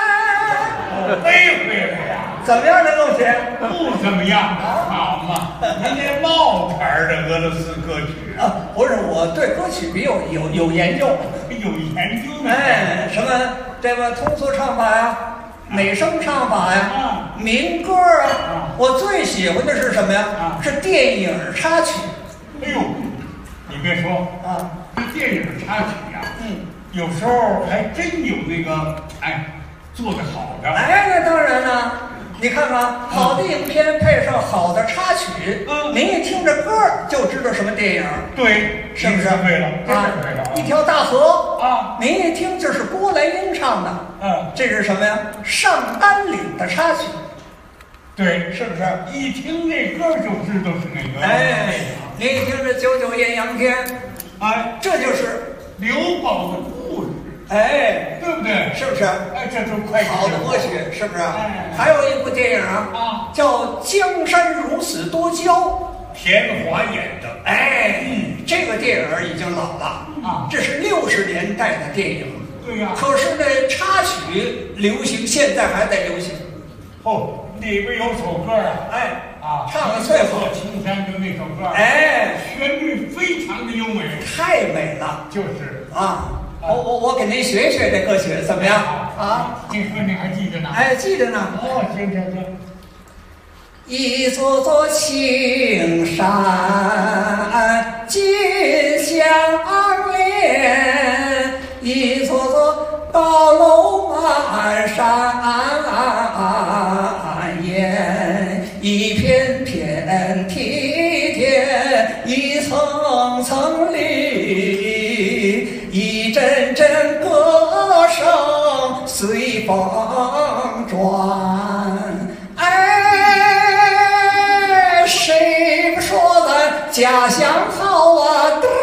S14: 背回来呀？
S13: 怎么样，这东西？
S14: 不怎么样。好嘛，您这冒牌的俄罗斯歌曲
S13: 不是，我对歌曲比有研究。
S14: 有研究呢。
S13: 什么这个通俗唱法呀， 美声唱法呀，民歌啊。我最喜欢的是什么呀？是电影插曲。
S14: 哎呦，你别说啊，这电影插曲呀，有时候还真有那个做得好的。
S13: 那当然了。你看看，好的影片配上好的插曲，您一听这歌就知道什么电影。
S14: 对，
S13: 是不是？
S14: 对了，对了。
S13: 一条大河啊，您一听就是郭兰英唱的。这是什么呀？上甘岭的插曲。
S14: 对，
S13: 是不是？
S14: 一听那歌就知道是那个。
S13: 您一听这九九艳阳天，这就是
S14: 刘宝的故事。对不对？
S13: 是不是？
S14: 这都快
S13: 好的歌曲，是不是？还有一部电影叫《江山如此多娇》，
S14: 田华演的。
S13: 这个电影已经老了这是60年代的电影。
S14: 对呀。
S13: 可是那插曲流行，现在还在流行。
S14: 里边有首歌
S13: 唱的最好，
S14: 青山就那首歌，旋律非常的优美，
S13: 太美了。
S14: 就是
S13: 我给您学一学这歌曲怎么样
S14: 这歌你还记得呢？
S13: 记着呢。
S14: 行。
S13: 一座座青山紧相连，一座座高楼满山岩，一片片梯田，一层层里，一阵阵歌声随风转。谁不说咱家乡好啊？嘚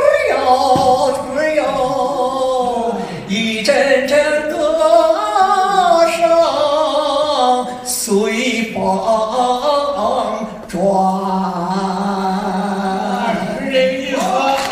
S13: 哟，一阵阵歌声随风转。
S14: 是这个意思。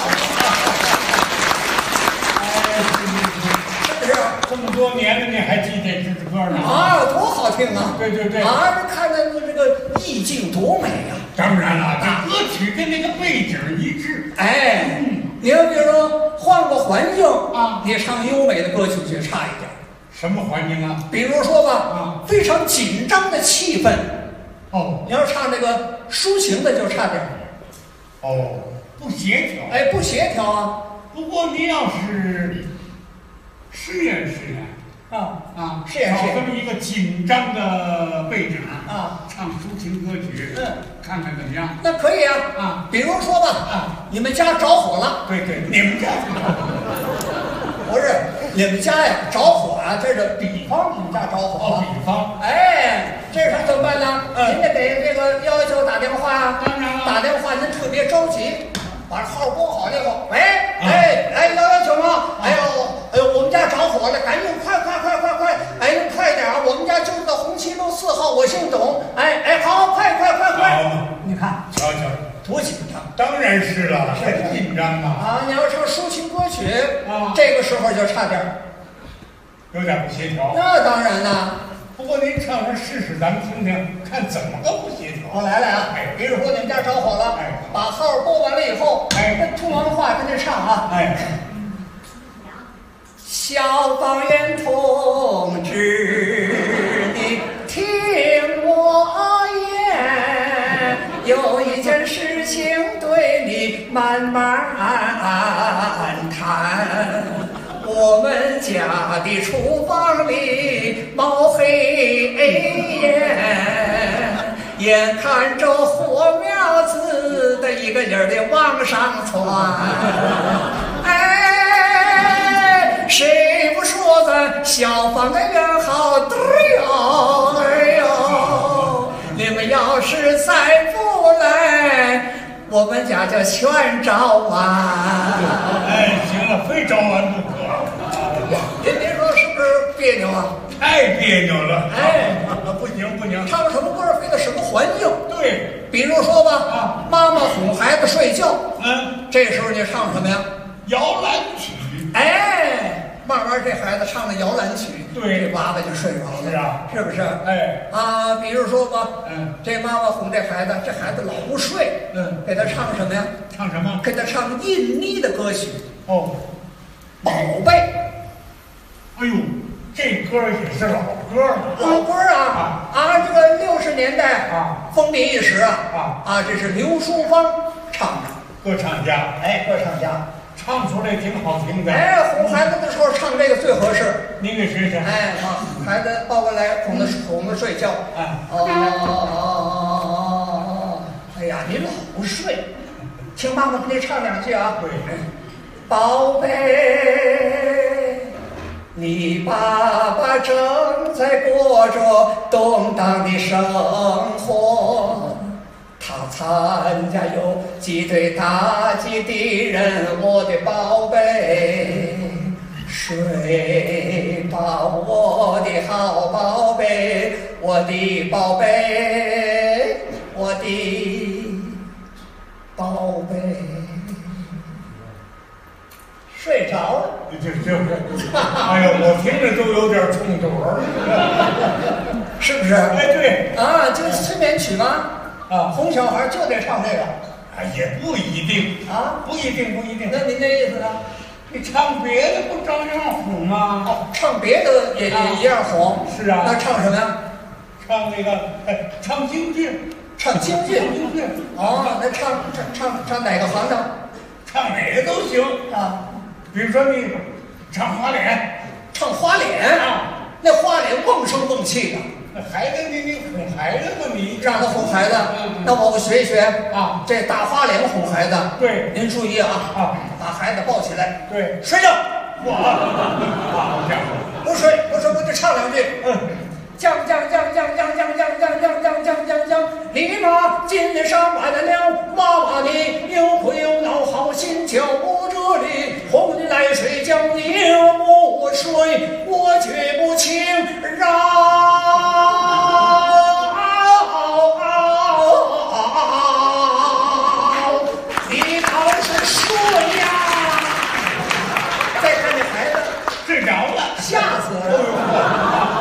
S13: 是不是？
S14: 这么多年了，你还记得这支歌呢？
S13: 多好听啊！
S14: 对。
S13: 看着这个意境多美呀！
S14: 当然了，这歌曲跟那个背景一致。
S13: 你要比如说换个环境你唱优美的歌曲就差一点。
S14: 什么环境啊？
S13: 比如说吧，非常紧张的气氛。你要唱这个抒情的就差点。
S14: 不协调。
S13: 不协调啊。
S14: 不过你要是试验
S13: 试验
S14: 找这么一个紧张的背景唱抒情歌曲，看看怎么样？
S13: 那可以比如说吧，你们家着火了。
S14: 对，你们家
S13: 不是你们家呀着火这是比方，你们家着火了。
S14: 比方。
S13: 这时候怎么办呢？您得给这个119打电话
S14: 当然了。
S13: 打电话您特别着急，把号拨好了以后，喂，119吗？我们家着火了，赶紧快！快点我们家就在红旗路4号，我姓董。好，快！你看，
S14: 瞧，
S13: 多紧张！
S14: 当然是了，很紧张
S13: 你要唱抒情歌曲这个时候就差点
S14: 有点不协调。
S13: 那当然了。
S14: 不过您唱上试试，咱们听听，看怎么个不协调。
S13: 我来了比如说你们家着火了，把号拨完了以后，通完话跟着唱消防员同志，你听我言，有一件事情对你慢慢谈。我们家的厨房里冒黑烟，眼看着火苗子的一个劲儿的往上窜。谁不说咱消防的员好？对哟，你们要是再不来，我们家就全着完。
S14: 行了，非着完不可。
S13: 您说是不是别扭啊？
S14: 太别扭了。不行，
S13: 唱什么歌非得什么环境。
S14: 对，
S13: 比如说吧，妈妈哄孩子睡觉，这时候你唱什么呀？
S14: 摇篮曲。
S13: 慢慢这孩子唱的摇篮曲，这娃娃就睡着了。是不是？比如说吧，这妈妈哄这孩子老不睡，给他唱什么呀？
S14: 唱什么？
S13: 给他唱印尼的歌曲。
S14: 宝
S13: 贝。
S14: 这歌也是老歌了。
S13: 老歌啊这个60年代风靡一时这是刘淑芳唱的，
S14: 歌唱家，
S13: 歌唱家。
S14: 唱出来挺好听的。
S13: 哄孩子的时候唱这个最合适。
S14: 您给试试。
S13: 孩子抱过来，哄他睡觉。哎呀，你老不睡，听妈妈给你唱2句啊。
S14: 对。
S13: 宝贝，你爸爸正在过着动荡的生活。他参加游击队打击敌人，我的宝贝，睡吧，我的好宝贝，我的宝贝，我的宝贝，睡着了。
S14: 哎呦，我听着都有点冲盹儿，
S13: 是不是？
S14: 对
S13: 这是催眠曲吗？哄小孩就得唱这个，
S14: 也不一定不一定。
S13: 那您这意思呢？
S14: 你唱别的不照样哄吗？
S13: 唱别的也一样哄。
S14: 是啊。
S13: 那唱什么呀？
S14: 唱那个，唱京剧。
S13: 唱京剧。那唱哪个行当？
S14: 唱哪个都行比如说你唱花脸。
S13: 唱花脸那花脸瓮声瓮气的。
S14: 孩子，你哄孩子吧，你
S13: 让他哄孩子，那我学一学这大花脸哄孩子。
S14: 对，
S13: 您注意把孩子抱起来。
S14: 对，
S13: 睡觉。不睡，我就唱2句。将，立马进上来了，妈妈你又哭又闹，好心叫我这里哄你来睡觉，你不睡，我绝不轻饶。你倒是睡呀！再看这孩子
S14: 睡着了，
S13: 吓死了。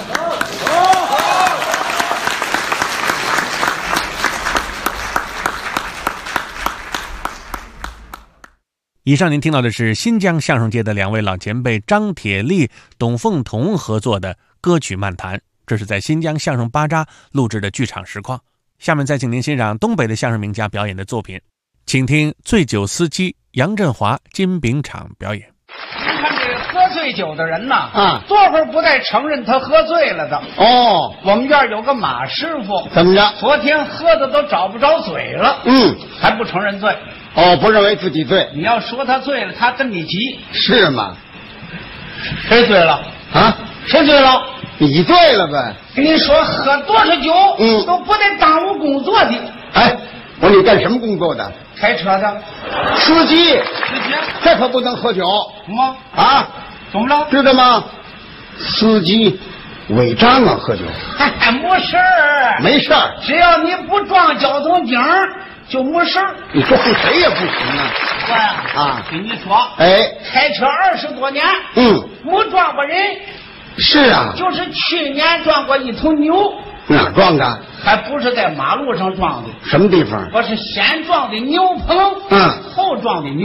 S3: 以上您听到的是新疆相声界的2位老前辈张铁力、董凤彤合作的歌曲漫谈，这是在新疆相声巴扎录制的剧场实况。下面再请您欣赏东北的相声名家表演的作品，请听醉酒司机杨振华、金炳昶表演。
S15: 您看这个喝醉酒的人呐，多会儿不带承认他喝醉了的。我们院有个马师傅，
S16: 怎么着？
S15: 昨天喝的都找不着嘴了，还不承认罪。
S16: 不认为自己醉。
S15: 你要说他醉了，他跟你急。
S16: 是吗？
S15: 谁醉了？谁醉了？
S16: 你醉了呗。
S15: 跟你说，喝多少酒，都不得耽误工作的。
S16: 我说你干什么工作的？
S15: 开车的。
S16: 司机。这可不能喝酒。
S15: 怎么？怎么了？
S16: 知道吗？司机违章喝酒。
S15: 没事儿。
S16: 没事儿。
S15: 只要你不撞交通警就没事儿。
S16: 你撞谁也不行啊！
S15: 我呀，跟你说，开车20多年，没撞过人。
S16: 是啊，
S15: 就是去年撞过一头牛。
S16: 哪儿撞的？
S15: 还不是在马路上撞的。
S16: 什么地方？
S15: 我是先撞的牛棚，后撞的牛。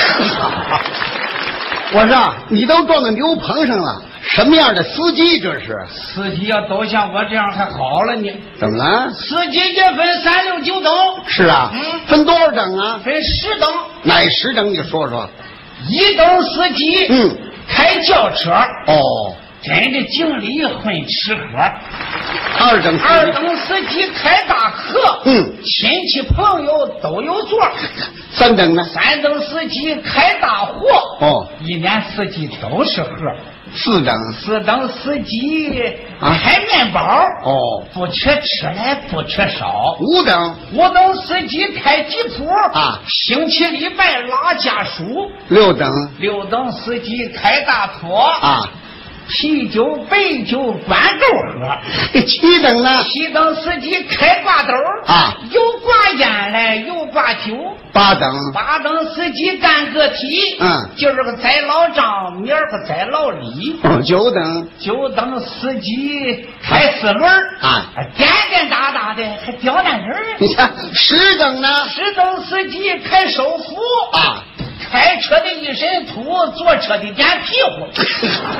S16: 我说你都撞到牛棚上了，什么样的司机这是？
S15: 司机要都像我这样还好了呢。
S16: 怎么了？
S15: 司机也分3、6、9等。
S16: 是啊，分多少等啊？
S15: 分10等。
S16: 哪10等？你说说。
S15: 1等司机，开轿车。跟着经理混吃喝。
S16: 2等
S15: 司机开大客，亲戚朋友都有座。
S16: 3等呢
S15: ？3等司机开大货，一年四季都是喝。
S16: 4
S15: 等司机开面包，不缺吃来不缺少。
S16: 5
S15: 等司机开吉普，星期礼拜拉家属。6等司机开大拖，啤酒白酒管够喝。
S16: 7等呢
S15: ？7等司机开挂兜，有挂烟来有挂酒。
S16: 8等
S15: 司机干个体，今儿个宰老张，明儿个宰老李。9等司机开4轮，颠颠打打的还掉蛋人。
S16: 你看10等呢
S15: ？10等司机开手扶，开车的一身土，坐车的捡屁股。
S16: 整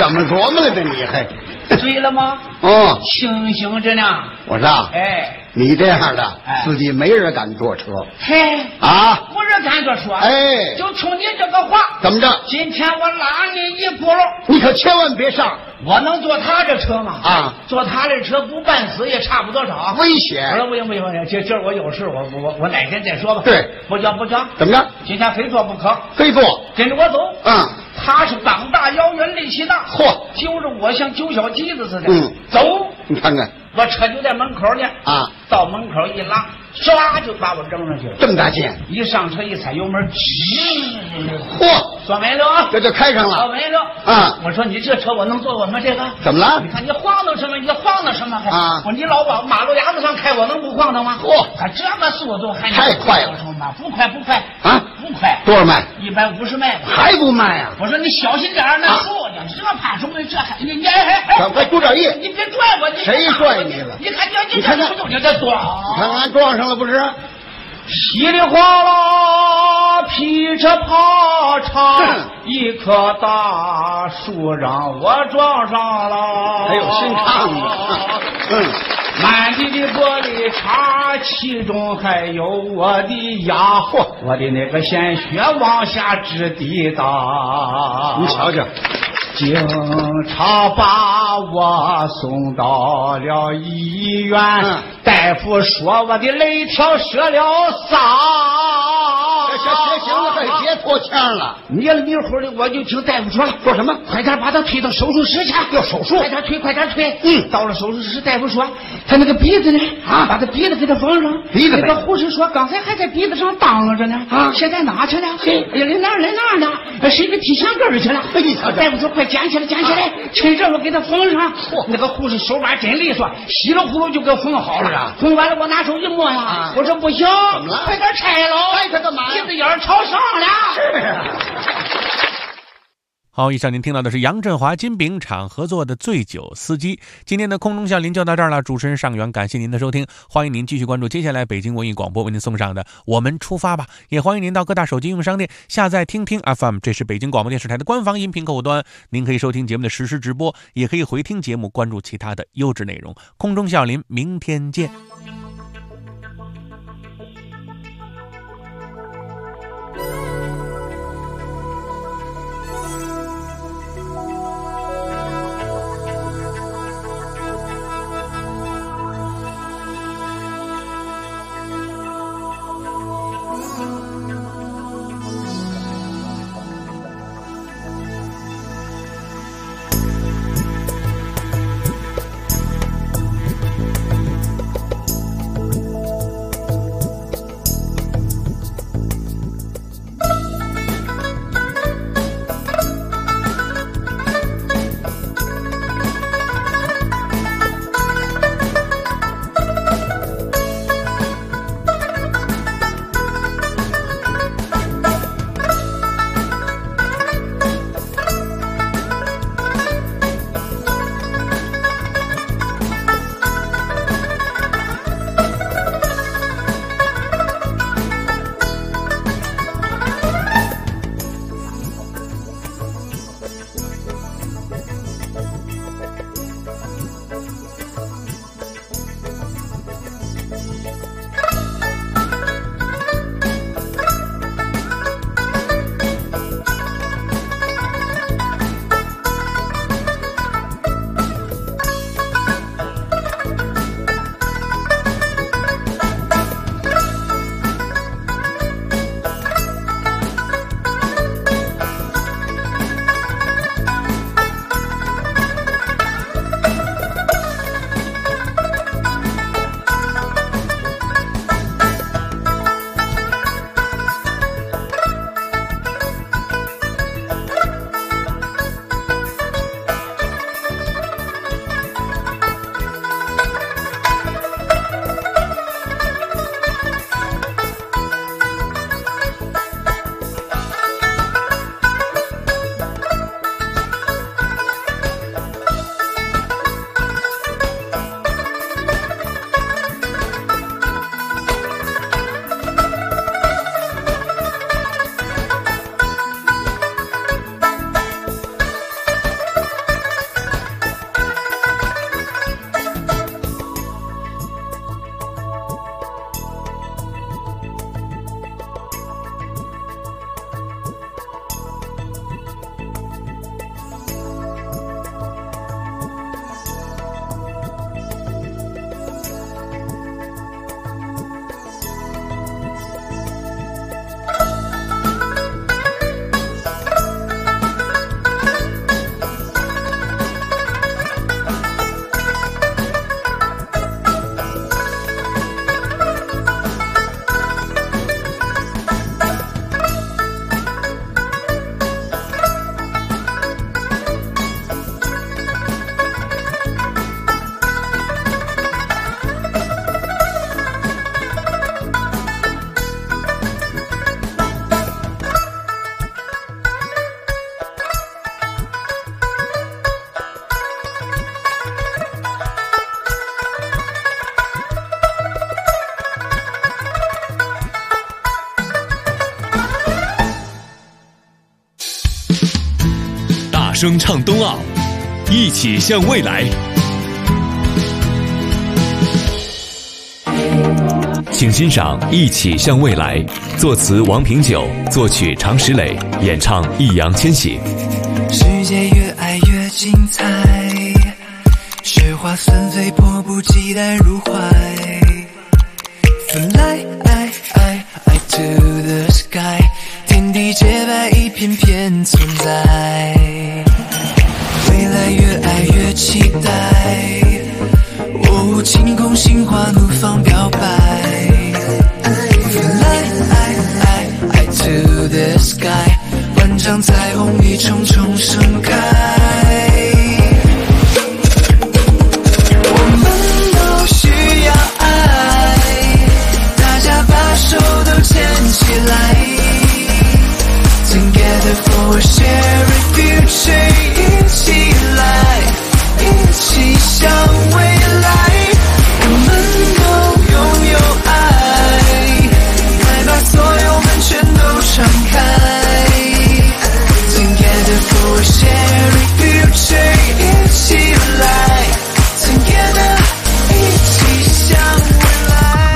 S16: 怎么琢磨了这你还？
S15: 醉了吗？
S16: 哦，
S15: 清醒着呢。
S16: 我说，
S15: 哎，
S16: 你这样的司机没人敢坐车。
S15: 嘿
S16: 啊，
S15: 没人敢这说。
S16: 哎，
S15: 就冲你这个话，
S16: 怎么着？
S15: 今天我拉你一轱辘，
S16: 你可千万别上。
S15: 我能坐他这车吗？
S16: 啊，
S15: 坐他这车不半死也差不多少，
S16: 危险。
S15: 不行，今儿我有事，我哪天再说吧。
S16: 对，
S15: 不讲。
S16: 怎么着？
S15: 今天非坐不可。
S16: 非坐，
S15: 跟着我走。
S16: 嗯，
S15: 他是膀大腰圆力气大，
S16: 嚯，
S15: 揪着我像揪小鸡子似的。
S16: 嗯，
S15: 走，
S16: 你看看，
S15: 我车就在门口呢。
S16: 啊，
S15: 到门口一拉，唰就把我扔上去了。
S16: 这么大劲！
S15: 一上车一踩油门，
S16: 嚯，
S15: 说没了，
S16: 这就开上了。
S15: 没了。
S16: 啊，
S15: 我说你这车我能坐我们这个？
S16: 怎么了？
S15: 你看你晃荡什么？你晃荡什么？
S16: 啊！
S15: 我说你老往马路牙子上开，我能不晃荡吗？
S16: 嚯，
S15: 还这个速度还
S16: 太快了！
S15: 不快
S16: 啊，
S15: 不快。
S16: 多少迈
S15: ？150迈吧。
S16: 还不迈啊？
S15: 我说你小心点儿，那树呢？这怕什么？这还你
S16: 赶快鼓点意！
S15: 你别拽我！
S16: 谁拽你了？
S15: 你看你看不动，你这撞！
S16: 你看俺撞上了不是？
S15: 稀里哗啦，劈着啪嚓，一棵大树让我撞上了。
S16: 还有新唱的，
S15: 满地的玻璃碴，其中还有我的牙，我的那个鲜血往下直滴答。
S16: 你瞧瞧。
S15: 警察把我送到了医院，大夫说我的肋条折了仨。
S16: 行了，别拖腔了。
S15: 迷了迷糊的，我就听大夫说了，
S16: 说什么？
S15: 快点把他推到手术室去，
S16: 要手术，
S15: 快点推。到了手术室，大夫说他那个鼻子呢，把他鼻子给他缝上。
S16: 鼻子
S15: 那个护士说刚才还在鼻子上当啷着呢，现在哪去了？哎呀，来哪儿呢？谁给踢墙根去了？大夫说快捡起来，趁热我给他缝上。那个护士手把真利索，稀里糊涂就给缝好了。缝完了，我拿手一摸呀，我说不行，
S16: 怎么了？
S15: 快点拆喽！
S16: 拆它干嘛？
S15: 鼻子眼朝上了。
S16: 是啊。
S3: 好，以上您听到的是杨振华金饼厂合作的《醉酒司机》。今天的空中笑林就到这儿了，主持人尚元，感谢您的收听，欢迎您继续关注接下来北京文艺广播为您送上的《我们出发吧》，也欢迎您到各大手机应用商店下载听听 FM， 这是北京广播电视台的官方音频客户端，您可以收听节目的实时直播，也可以回听节目，关注其他的优质内容。空中笑林，明天见。
S6: 声唱冬奥，一起向未来。请欣赏《一起向未来》，作词王平久，作曲常石磊，演唱易烊千玺。
S7: 世界越爱越精彩，雪花纷飞，迫不及待入怀。Fly to the sky， 天地洁白，一片片存在。未来越爱越期待，哦，晴空心花怒放表白。Fly to the sky， 万丈彩虹一重重盛开。我们都需要爱，大家把手都牵起来。Together for a shared future， 一起来，一起向未来。我们都拥有爱，快把所有门全都敞开。Together for a shared future， 一起来 ，Together 一起向未来。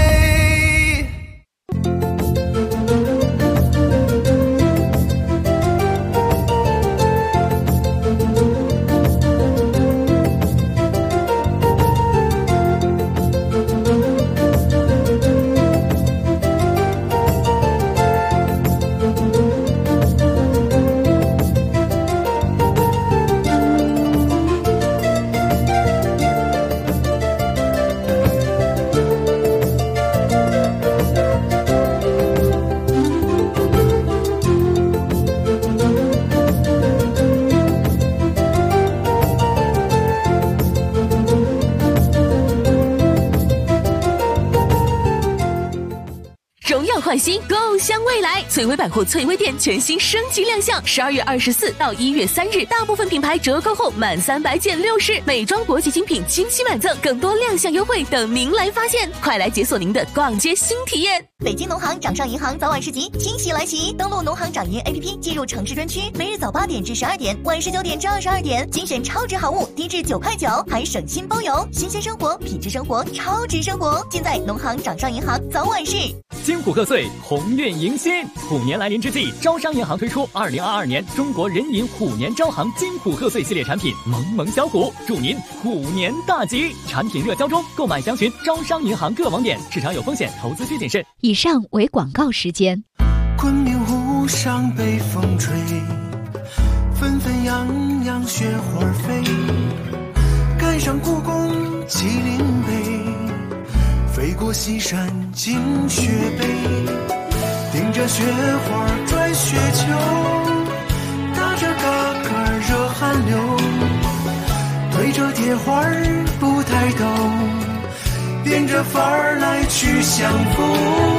S17: 焕新 Go 向未来，翠微百货翠微店全新升级亮相，12月24到1月3日，大部分品牌折扣后满300减60，美妆国际精品惊喜满赠，更多亮相优惠等您来发现，快来解锁您的逛街新体验。
S18: 北京农行掌上银行早晚市集惊喜来袭，登录农行掌银 APP 进入城市专区，每日早8点至12点，晚19点至22点，精选超值好物，低至9块9，还省心包邮，新鲜生活，品质生活，超值生活，尽在农行掌上银行早晚市。
S19: 金虎贺岁，鸿运迎新，虎年来临之际，招商银行推出2022年中国人民虎年招行金虎贺岁系列产品，萌萌小虎，祝您虎年大吉！产品热销中，购买详询招商银行各网点。市场有风险，投资需谨慎。
S9: 以上为广告时间。
S7: 昆明湖上北风吹，纷纷扬扬雪花飞，赶上故宫麒麟碑，飞过西山进雪北，顶着雪花转雪球，打着嘎嘎热汗流，对着铁花不抬头，变着法儿来去相逢。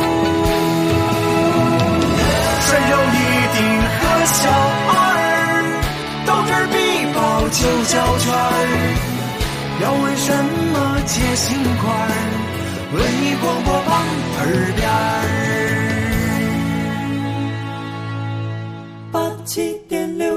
S7: 穿上一顶和小二，斗智必报就交圈儿，要问什么接心块儿，文艺广播网耳边儿87.6。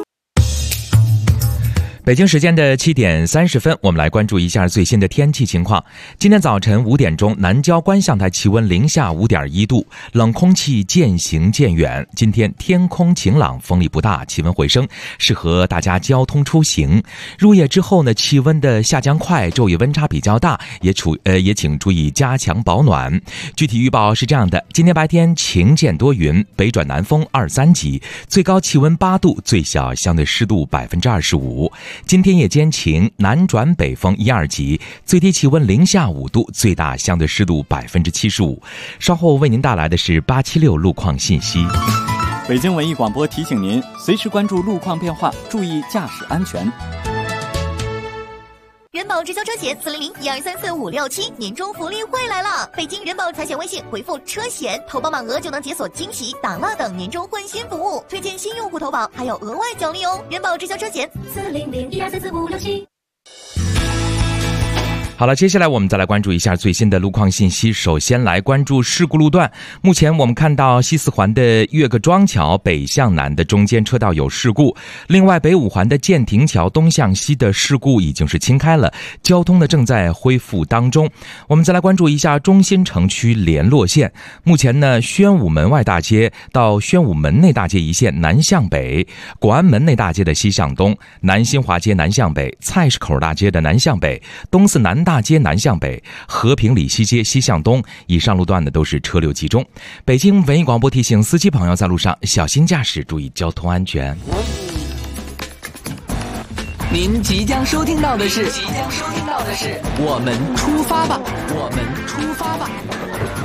S20: 北京时间的7点30分，我们来关注一下最新的天气情况。今天早晨5点钟，南郊观象台气温零下5.1度，冷空气渐行渐远。今天天空晴朗，风力不大，气温回升，适合大家交通出行。入夜之后呢，气温的下降快，昼夜温差比较大，也请注意加强保暖。具体预报是这样的：今天白天晴见多云，北转南风2、3级，最高气温8度，最小相对湿度25%。今天夜间晴，南转北风1、2级，最低气温零下5度，最大相对湿度75%。稍后为您带来的是876路况信息。
S21: 北京文艺广播提醒您，随时关注路况变化，注意驾驶安全。
S18: 人保直销车险400-1234-567年终福利会来了！北京人保财险微信回复车险，投保满额就能解锁惊喜、打蜡等年终换新服务，推荐新用户投保还有额外奖励哦！人保直销车险400-1234-567。
S20: 好了，接下来我们再来关注一下最新的路况信息。首先来关注事故路段。目前我们看到西四环的岳各庄桥北向南的中间车道有事故，另外北五环的建亭桥东向西的事故已经是清开了，交通呢正在恢复当中。我们再来关注一下中心城区联络线。目前呢，宣武门外大街到宣武门内大街一线南向北，广安门内大街的西向东，南新华街南向北，菜市口大街的南向北，东四南大街南向北，和平里西街西向东，以上路段呢都是车流集中。北京文艺广播提醒司机朋友在路上小心驾驶，注意交通安全。
S10: 您即将收听到的是我们出发吧，我们出发吧。